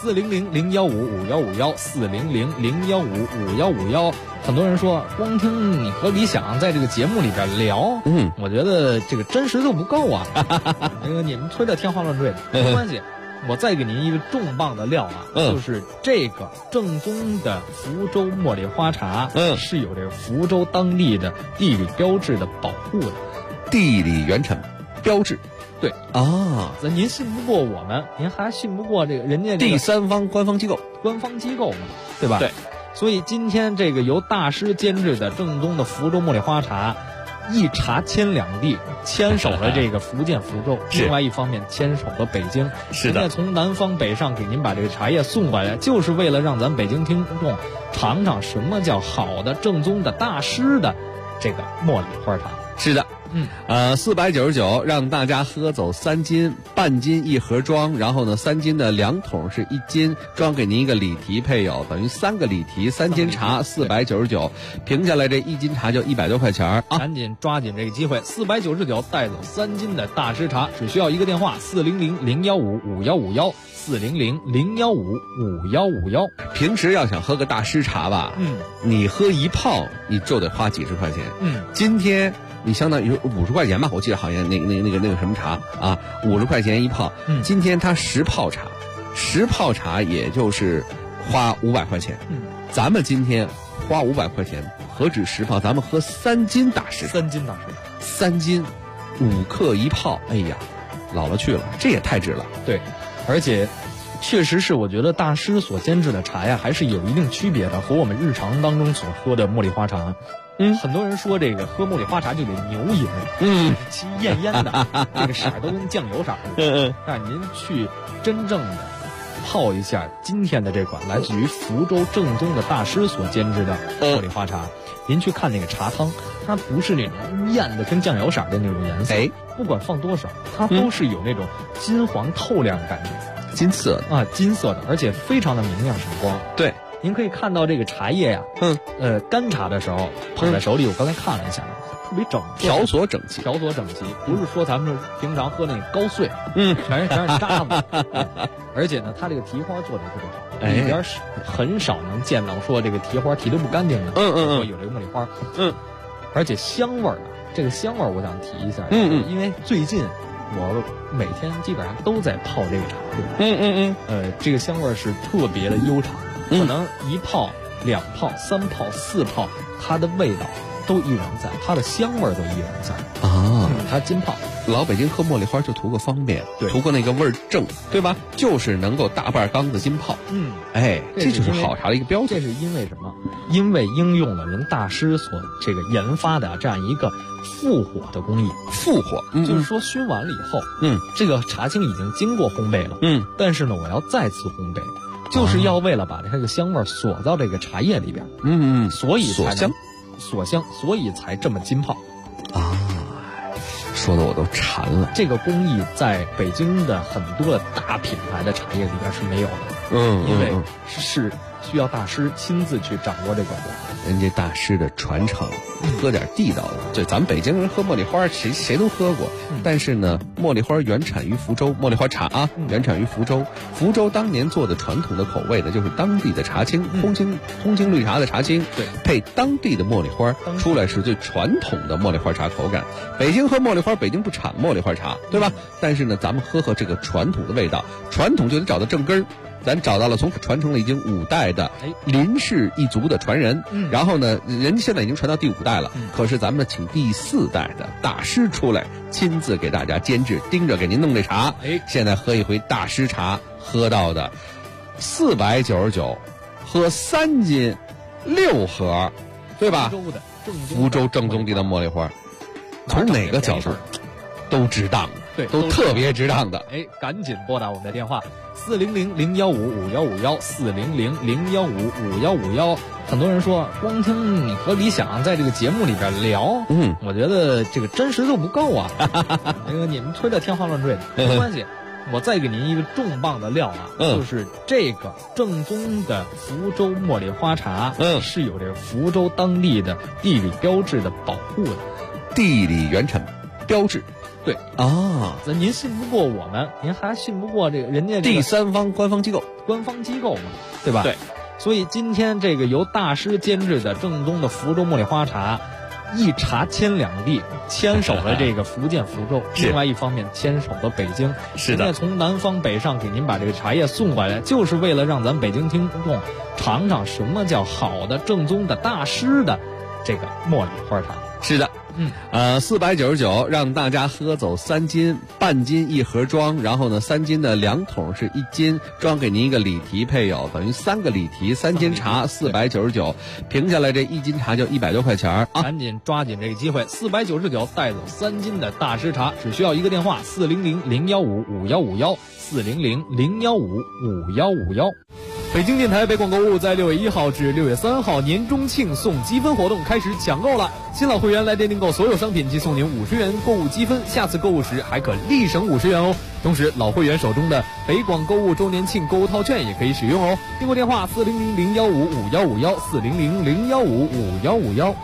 400-015-5151，400-015-5151。很多人说，光听你和李想在这个节目里边聊，我觉得这个真实度不够啊。你们吹的天花乱坠的，没关系。我再给您一个重磅的料啊，就是这个正宗的福州茉莉花茶，是有这个福州当地的地理标志的保护的， 地理原产标志。对啊，您信不过我们，您还信不过这个人家第三方官方机构嘛，对吧？对，所以今天这个由大师监制的正宗的福州茉莉花茶，一茶牵两地，牵手了这个福建福州，另外一方面牵手了北京。 是的， 人家从南方北上给您把这个茶叶送过来，就是为了让咱北京听众尝尝什么叫好的正宗的大师的这个茉莉花茶。 是的。499让大家喝走3斤，半斤一盒装，然后呢3斤的2桶是1斤，装给您一个礼提配有，等于3个礼提，3斤茶499，平下来这1斤茶就100多块钱啊！ 赶紧抓紧这个机会，499带走3斤的大师茶，只需要一个电话400-015-5151，400-015-5151。 平时要想喝个大师茶吧，你喝一泡你就得花几十块钱，今天。你相当于50块钱吧，我记得好像那个什么茶啊，50块钱一泡。今天它10泡茶，10泡茶也就是花500块钱。咱们今天花500块钱，何止10泡，咱们喝3斤大师 ，3斤大师 ，3斤5克一泡，哎呀，老了去了，这也太值了。 对，而且确实是我觉得大师所监制的茶呀，还是有一定区别的，和我们日常当中所喝的茉莉花茶。很多人说这个喝茉莉花茶就得牛饮，其艳艳的，这个色都跟酱油色的。但您去真正的泡一下今天的这款来自于福州正宗的大师所监制的茉莉花茶，您去看那个茶汤，它不是那种艳的跟酱油色的那种颜色，不管放多少，它都是有那种金黄透亮的感觉， 金色啊，金色的，而且非常的明亮闪光。 对。 您可以看到这个茶叶呀，干茶的时候捧在手里，我刚才看了一下，特别整齐， 条索整齐， 不是说咱们平常喝那个高碎，全是渣子，而且呢，它这个提花做的特别好，里边很少能见到说这个提花提得不干净的，说有这个茉莉花，而且香味儿呢，这个香味儿我想提一下，因为最近我每天基本上都在泡这个茶，这个香味儿是特别的悠长。可能1泡、2泡、3泡、4泡，它的味道都依然在，它的香味都依然在啊。它浸泡， 老北京喝茉莉花就图个方便，图个那个味儿正，对吧？就是能够大半缸子浸泡。这就是好茶的一个标准。 这是因为什么？因为应用了人大师所这个研发的这样一个复火的工艺。 复火， 就是说熏完了以后，这个茶青已经经过烘焙了，但是呢，我要再次烘焙。就是要为了把这个香味锁到这个茶叶里边，所以才锁香，所以才这么浸泡啊！说的我都馋了。 这个工艺在北京的很多的大品牌的茶叶里边是没有的，因为是需要大师亲自去掌握这个火候。 人家大师的传承，喝点地道的。对，咱们北京人喝茉莉花，谁都喝过。但是呢，茉莉花原产于福州，茉莉花茶原产于福州。福州当年做的传统的口味呢，就是当地的茶青，通青绿茶的茶青，对，配当地的茉莉花，出来是最传统的茉莉花茶口感。北京喝茉莉花，北京不产茉莉花茶，对吧？但是呢，咱们喝这个传统的味道，传统就得找到正根儿。咱找到了从传承了已经5代的林氏一族的传人，然后呢，人家现在已经传到第5代了，可是咱们请第4代的大师出来，亲自给大家监制，盯着给您弄这茶。现在喝一回大师茶，喝到的499，喝3斤6盒，对吧？福州正宗地的茉莉花，从哪个角度都值当， 对， 都特别值当的。 赶紧拨打我们的电话400-015-5151，400-015-5151。很多人说，光听你和李想在这个节目里边聊，我觉得这个真实度不够啊。那个你们吹的天花乱坠的，没关系。我再给您一个重磅的料啊，就是这个正宗的福州茉莉花茶，是有这个福州当地的地理标志的保护的， 地理原产标志。 对啊，那您信不过我们，您还信不过这个人家第三方官方机构嘛，对吧？ 对， 所以今天这个由大师监制的正宗的福州茉莉花茶，一茶牵两地，牵手了这个福建福州，另外一方面牵手了北京。 是的， 现在从南方北上给您把这个茶叶送回来，就是为了让咱北京听众尝尝什么叫好的正宗的大师的这个茉莉花茶。 是的。499让大家喝走3斤，半斤一盒装，然后呢3斤的2桶是1斤，装给您一个礼提配有，等于3个礼提3斤茶499，平下来这1斤茶就100多块钱啊！ 赶紧抓紧这个机会，499带走3斤的大师茶，只需要一个电话400-015-5151，400-015-5151。北京电台北广购物在6月1号至6月3号年中庆送积分活动开始抢购了，新老会员来电订购所有商品即送您50元购物积分，下次购物时还可立省50元哦。同时老会员手中的北广购物周年庆购物套券也可以使用哦。订购电话400-015-5151，400-015-5151。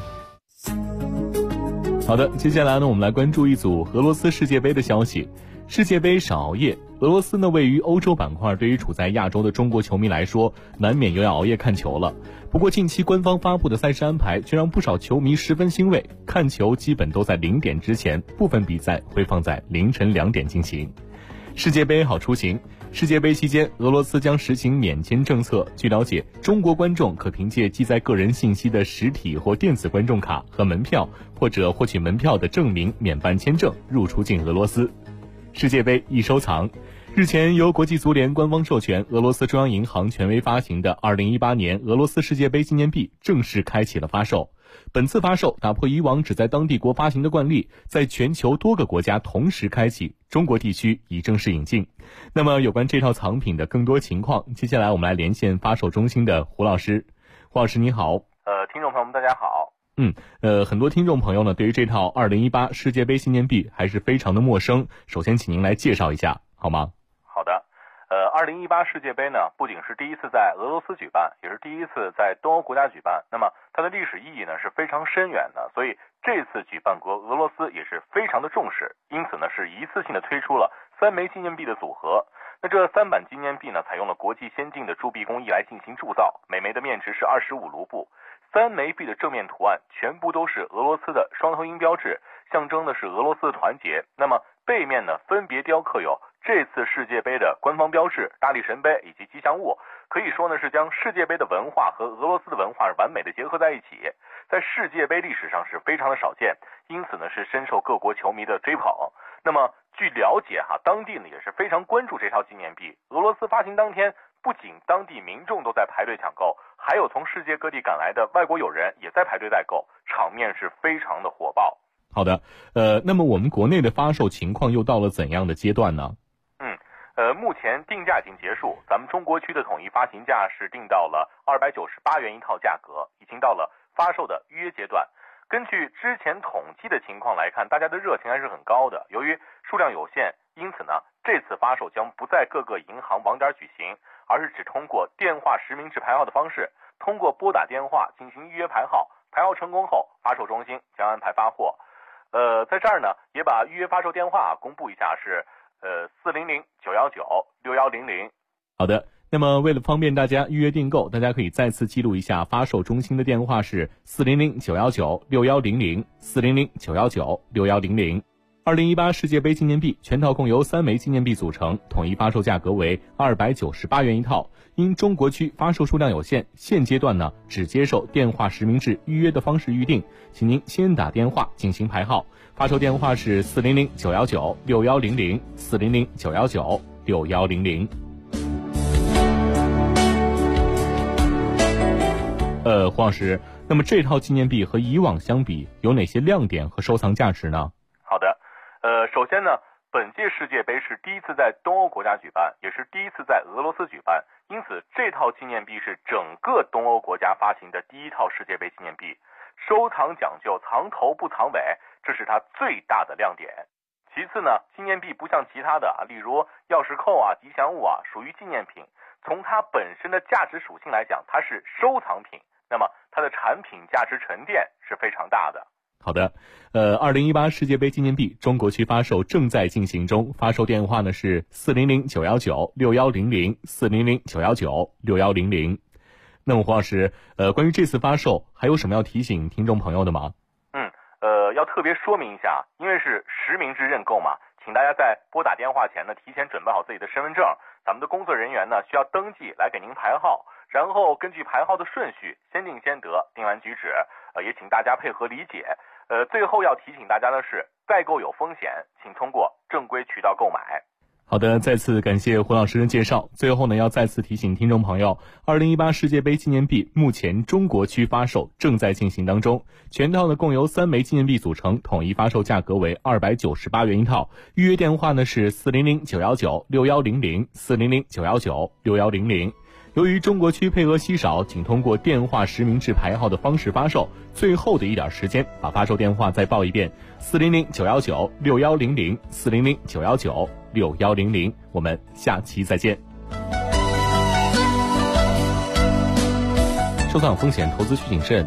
好的，接下来呢，我们来关注一组俄罗斯世界杯的消息。世界杯少熬夜，俄罗斯呢位于欧洲板块，对于处在亚洲的中国球迷来说，难免又要熬夜看球了。不过近期官方发布的赛事安排却让不少球迷十分欣慰，看球基本都在0点之前，部分比赛会放在凌晨2点进行。世界杯好出行，世界杯期间，俄罗斯将实行免签政策。据了解，中国观众可凭借记载个人信息的实体或电子观众卡和门票，或者获取门票的证明免办签证入出境俄罗斯。世界杯易收藏，日前由国际足联官方授权，俄罗斯中央银行权威发行的2018年俄罗斯世界杯纪念币正式开启了发售。本次发售打破以往只在当地国发行的惯例，在全球多个国家同时开启，中国地区已正式引进。那么有关这套藏品的更多情况，接下来我们来连线发售中心的胡老师。胡老师你好。 听众朋友们大家好。 很多听众朋友呢对于这套2018世界杯纪念币还是非常的陌生，首先请您来介绍一下好吗？ 好的。2018世界杯呢不仅是第一次在俄罗斯举办，也是第一次在东欧国家举办，那么它的历史意义呢是非常深远的，所以这次举办国俄罗斯也是非常的重视，因此呢是一次性的推出了3枚纪念币的组合。那这3版纪念币呢采用了国际先进的铸币工艺来进行铸造，每枚的面值是25卢布，3枚币的正面图案全部都是俄罗斯的双头鹰标志，象征的是俄罗斯的团结。那么背面呢分别雕刻有这次世界杯的官方标志、大力神杯以及吉祥物，可以说呢是将世界杯的文化和俄罗斯的文化完美的结合在一起，在世界杯历史上是非常的少见，因此呢是深受各国球迷的追捧。那么据了解当地呢也是非常关注这套纪念币。俄罗斯发行当天，不仅当地民众都在排队抢购，还有从世界各地赶来的外国友人也在排队代购，场面是非常的火爆。 好的，那么我们国内的发售情况又到了怎样的阶段呢？ 目前定价已经结束，咱们中国区的统一发行价是定到了298元一套价格，已经到了发售的预约阶段。根据之前统计的情况来看，大家的热情还是很高的。由于数量有限，因此呢，这次发售将不在各个银行网点举行， 而是只通过电话实名制排号的方式，通过拨打电话进行预约排号，排号成功后，发售中心将安排发货。在这儿呢，也把预约发售电话公布一下，是400-919-6100。 好的，那么为了方便大家预约订购，大家可以再次记录一下发售中心的电话是400-919-6100 400-919-6100。2018世界杯纪念币全套共由3枚纪念币组成，统一发售价格为298元一套。因中国区发售数量有限，现阶段呢只接受电话实名制预约的方式预定，请您先打电话进行排号。发售电话是400-919-6100 400-919-6100。黄老师，那么这套纪念币和以往相比，有哪些亮点和收藏价值呢？ 好的，首先呢，本届世界杯是第一次在东欧国家举办，也是第一次在俄罗斯举办，因此这套纪念币是整个东欧国家发行的第一套世界杯纪念币。收藏讲究藏头不藏尾，这是它最大的亮点。其次呢，纪念币不像其他的例如钥匙扣吉祥物属于纪念品，从它本身的价值属性来讲，它是收藏品，那么它的产品价值沉淀是非常大的。 好的，2018世界杯纪念币中国区发售正在进行中，发售电话呢是400-919-6100 400-919-6100。那么黄老师，关于这次发售还有什么要提醒听众朋友的吗？ 要特别说明一下，因为是实名制认购嘛，请大家在拨打电话前呢，提前准备好自己的身份证，咱们的工作人员呢需要登记来给您排号，然后根据排号的顺序先定先得，定完举止，也请大家配合理解。最后要提醒大家的是，代购有风险，请通过正规渠道购买。 好的，再次感谢胡老师的介绍。最后呢，要再次提醒听众朋友，2018世界杯纪念币目前中国区发售正在进行当中，全套呢共由3枚纪念币组成，统一发售价格为298元一套。预约电话呢是400-919-6100 400-919-6100。由于中国区配额稀少，请通过电话实名制排号的方式发售。最后的一点时间，把发售电话再报一遍：400-919-6100 400-919-6100。我们下期再见。收藏风险，投资需谨慎。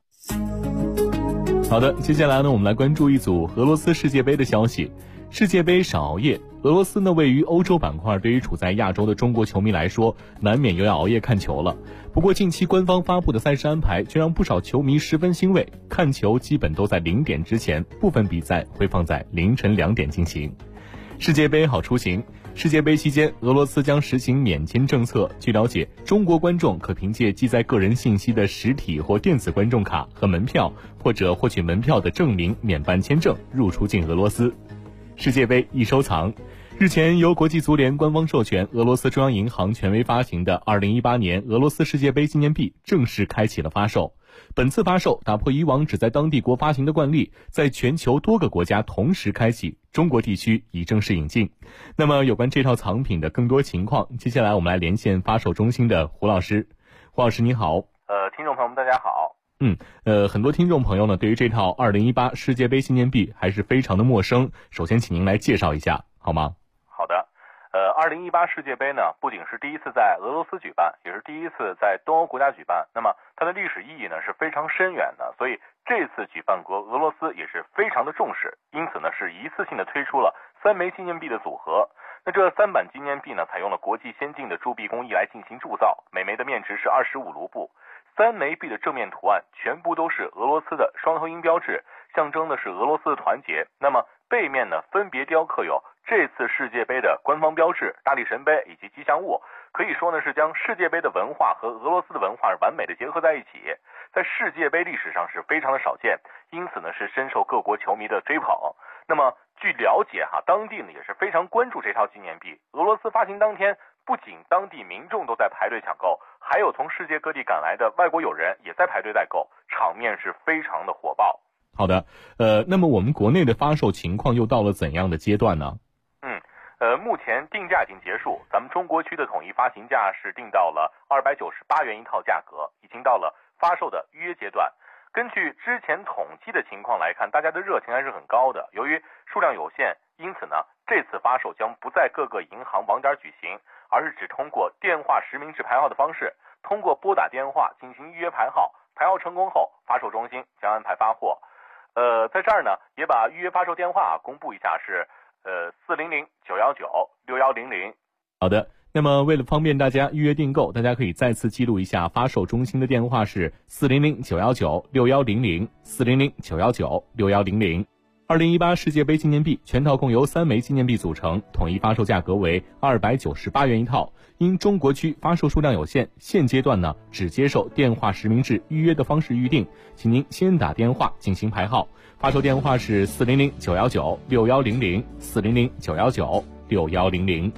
好的，接下来呢，我们来关注一组俄罗斯世界杯的消息。世界杯少熬夜，俄罗斯呢位于欧洲板块，对于处在亚洲的中国球迷来说，难免又要熬夜看球了。不过近期官方发布的赛事安排却让不少球迷十分欣慰，看球基本都在0点之前，部分比赛会放在凌晨2点进行。世界杯好出行。世界杯期间，俄罗斯将实行免签政策。据了解，中国观众可凭借记载个人信息的实体或电子观众卡和门票，或者获取门票的证明免办签证入出境俄罗斯。世界杯易收藏。日前，由国际足联官方授权，俄罗斯中央银行权威发行的2018年俄罗斯世界杯纪念币正式开启了发售。本次发售打破以往只在当地国发行的惯例，在全球多个国家同时开启，中国地区已正式引进。那么有关这套藏品的更多情况，接下来我们来连线发售中心的胡老师。胡老师你好。 听众朋友们大家好。 很多听众朋友呢对于这套2018世界杯纪念币还是非常的陌生，首先请您来介绍一下好吗？ 好的。2018世界杯呢，不仅是第一次在俄罗斯举办，也是第一次在东欧国家举办。那么它的历史意义呢是非常深远的，所以这次举办国俄罗斯也是非常的重视，因此呢是一次性的推出了3枚纪念币的组合。那这3版纪念币呢，采用了国际先进的铸币工艺来进行铸造，每枚的面值是25卢布。3枚币的正面图案全部都是俄罗斯的双头鹰标志，象征的是俄罗斯的团结。那么背面呢，分别雕刻有这次世界杯的官方标志、大力神杯以及吉祥物，可以说呢是将世界杯的文化和俄罗斯的文化完美的结合在一起，在世界杯历史上是非常的少见，因此呢是深受各国球迷的追捧。那么据了解当地呢也是非常关注这套纪念币。俄罗斯发行当天，不仅当地民众都在排队抢购，还有从世界各地赶来的外国友人也在排队代购，场面是非常的火爆。 好的，那么我们国内的发售情况又到了怎样的阶段呢？ 目前定价已经结束，咱们中国区的统一发行价是定到了298元一套价格，已经到了发售的预约阶段。根据之前统计的情况来看，大家的热情还是很高的。由于数量有限，因此呢，这次发售将不在各个银行网点举行， 而是只通过电话实名制排号的方式，通过拨打电话进行预约排号，排号成功后，发售中心将安排发货。在这儿呢，也把预约发售电话公布一下，是400-919-6100。 好的，那么为了方便大家预约订购，大家可以再次记录一下发售中心的电话是400-919-6100 400-919-6100。2018世界杯纪念币全套共由3枚纪念币组成，统一发售价格为298元一套。因中国区发售数量有限，现阶段呢只接受电话实名制预约的方式预定，请您先打电话进行排号。发售电话是400-919-6100 400-919-6100。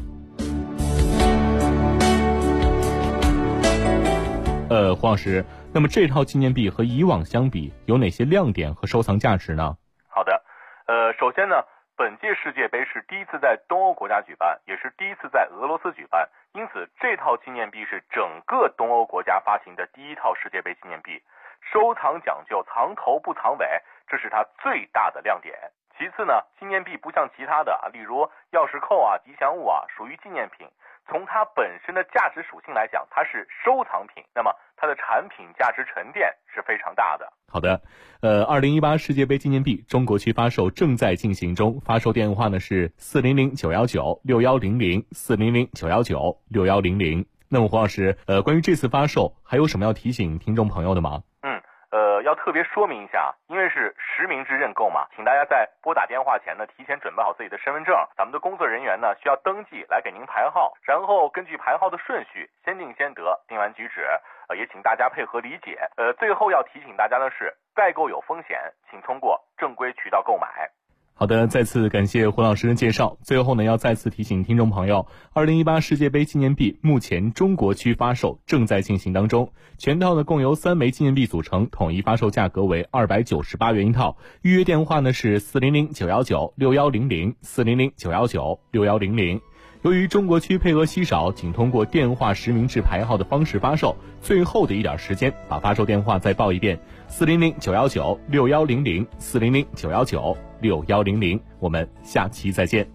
黄老师，那么这套纪念币和以往相比，有哪些亮点和收藏价值呢？ 好的，首先呢，本届世界杯是第一次在东欧国家举办，也是第一次在俄罗斯举办，因此这套纪念币是整个东欧国家发行的第一套世界杯纪念币，收藏讲究藏头不藏尾，这是它最大的亮点。其次呢，纪念币不像其他的例如钥匙扣吉祥物属于纪念品，从它本身的价值属性来讲，它是收藏品，那么它的产品价值沉淀是非常大的。 好的，2018世界杯纪念币中国区发售正在进行中，发售电话呢是400-919-6100 400-919-6100。那么黄老师，关于这次发售还有什么要提醒听众朋友的吗？ 要特别说明一下，因为是实名制认购嘛，请大家在拨打电话前呢，提前准备好自己的身份证，咱们的工作人员呢需要登记来给您排号，然后根据排号的顺序，先定先得，定完举止，也请大家配合理解。最后要提醒大家的是，代购有风险，请通过正规渠道购买。 好的，再次感谢胡老师的介绍。最后呢，要再次提醒听众朋友，2018世界杯纪念币目前中国区发售正在进行当中，全套呢共由3枚纪念币组成，统一发售价格为298元一套。预约电话呢是400-919-6100 400-919-6100。由于中国区配额稀少，仅通过电话实名制排号的方式发售，最后的一点时间，把发售电话再报一遍：400-919-6100 400-919-6100。我们下期再见。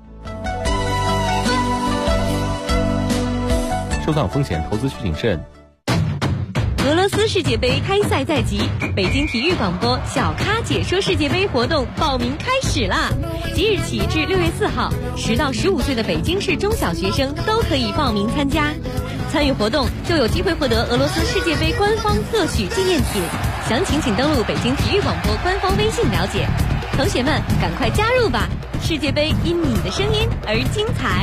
收藏风险，投资需谨慎。 俄罗斯世界杯开赛在即，北京体育广播小咖解说世界杯活动报名开始啦！即日起至6月4号，10到15岁的北京市中小学生都可以报名参加。参与活动就有机会获得俄罗斯世界杯官方特许纪念品，详情请登录北京体育广播官方微信了解。同学们，赶快加入吧！世界杯因你的声音而精彩。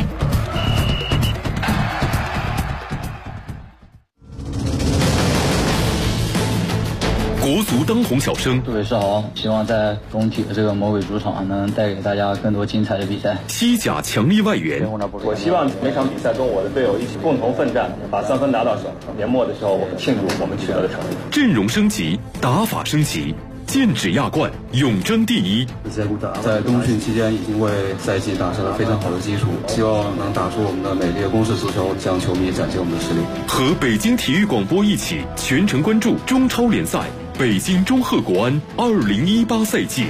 国足当红小生， 各位是好，希望在工体的这个魔鬼主场能带给大家更多精彩的比赛。 西甲强力外援， 我希望每场比赛跟我的队友一起共同奋战，把3分拿到手。年末的时候，我们庆祝我们取得的成绩。 阵容升级，打法升级，剑指亚冠，永争第一。 在冬训期间已经为赛季打下了非常好的基础，希望能打出我们的美丽的攻势足球，向球迷展现我们的实力。 和北京体育广播一起全程关注中超联赛。北京中赫国安2018赛季。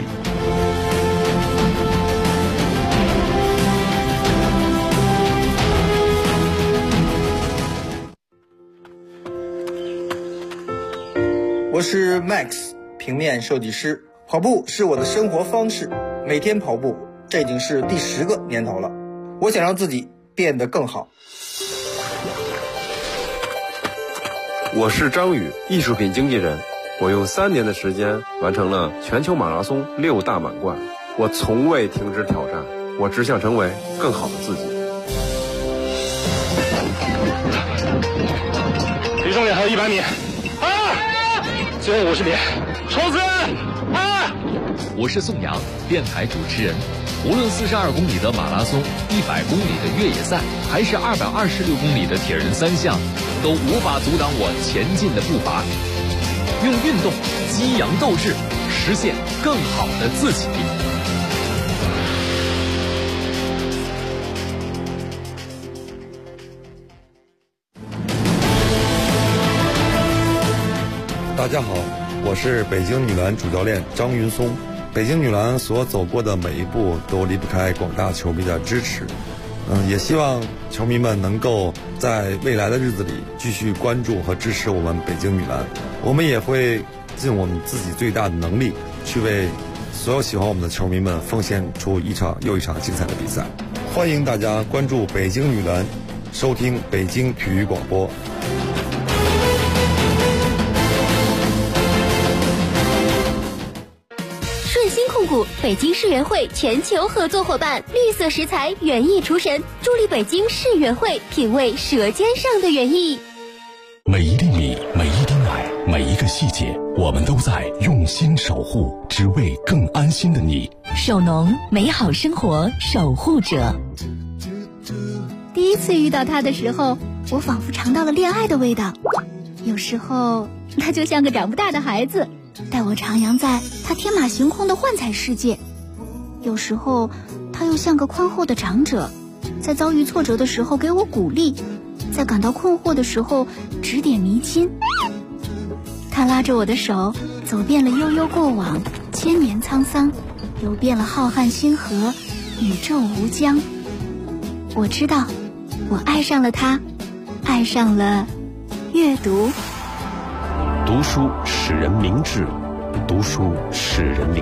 我是 Max， 平面设计师。跑步是我的生活方式，每天跑步，这已经是第10个年头了。我想让自己变得更好。 我是张宇，艺术品经纪人。我用3年的时间完成了全球马拉松6大满贯，我从未停止挑战，我只想成为更好的自己。 离终点还有100米，最后50米，冲刺！ 我是宋阳，电台主持人。无论42公里的马拉松、100公里的越野赛，还是226公里的铁人3项，都无法阻挡我前进的步伐。用运动激扬斗志，实现更好的自己。 大家好，我是北京女篮主教练张云松。北京女篮所走过的每一步都离不开广大球迷的支持。 也希望球迷们能够在未来的日子里继续关注和支持我们北京女篮。我们也会尽我们自己最大的能力，去为所有喜欢我们的球迷们奉献出一场又一场精彩的比赛。欢迎大家关注北京女篮，收听北京体育广播。 顺鑫控股北京世园会全球合作伙伴，绿色食材园艺厨神，助力北京世园会品味舌尖上的园艺。 每一粒米，每一滴奶，每一个细节，我们都在用心守护，只为更安心的你。 守农，美好生活守护者。第一次遇到他的时候，我仿佛尝到了恋爱的味道。有时候他就像个长不大的孩子，带我徜徉在他天马行空的幻彩世界。有时候他又像个宽厚的长者，在遭遇挫折的时候给我鼓励，在感到困惑的时候指点迷津。他拉着我的手，走遍了悠悠过往，千年沧桑，游遍了浩瀚星河，宇宙无疆。我知道，我爱上了他，爱上了阅读。 读书使人明智，读书使人明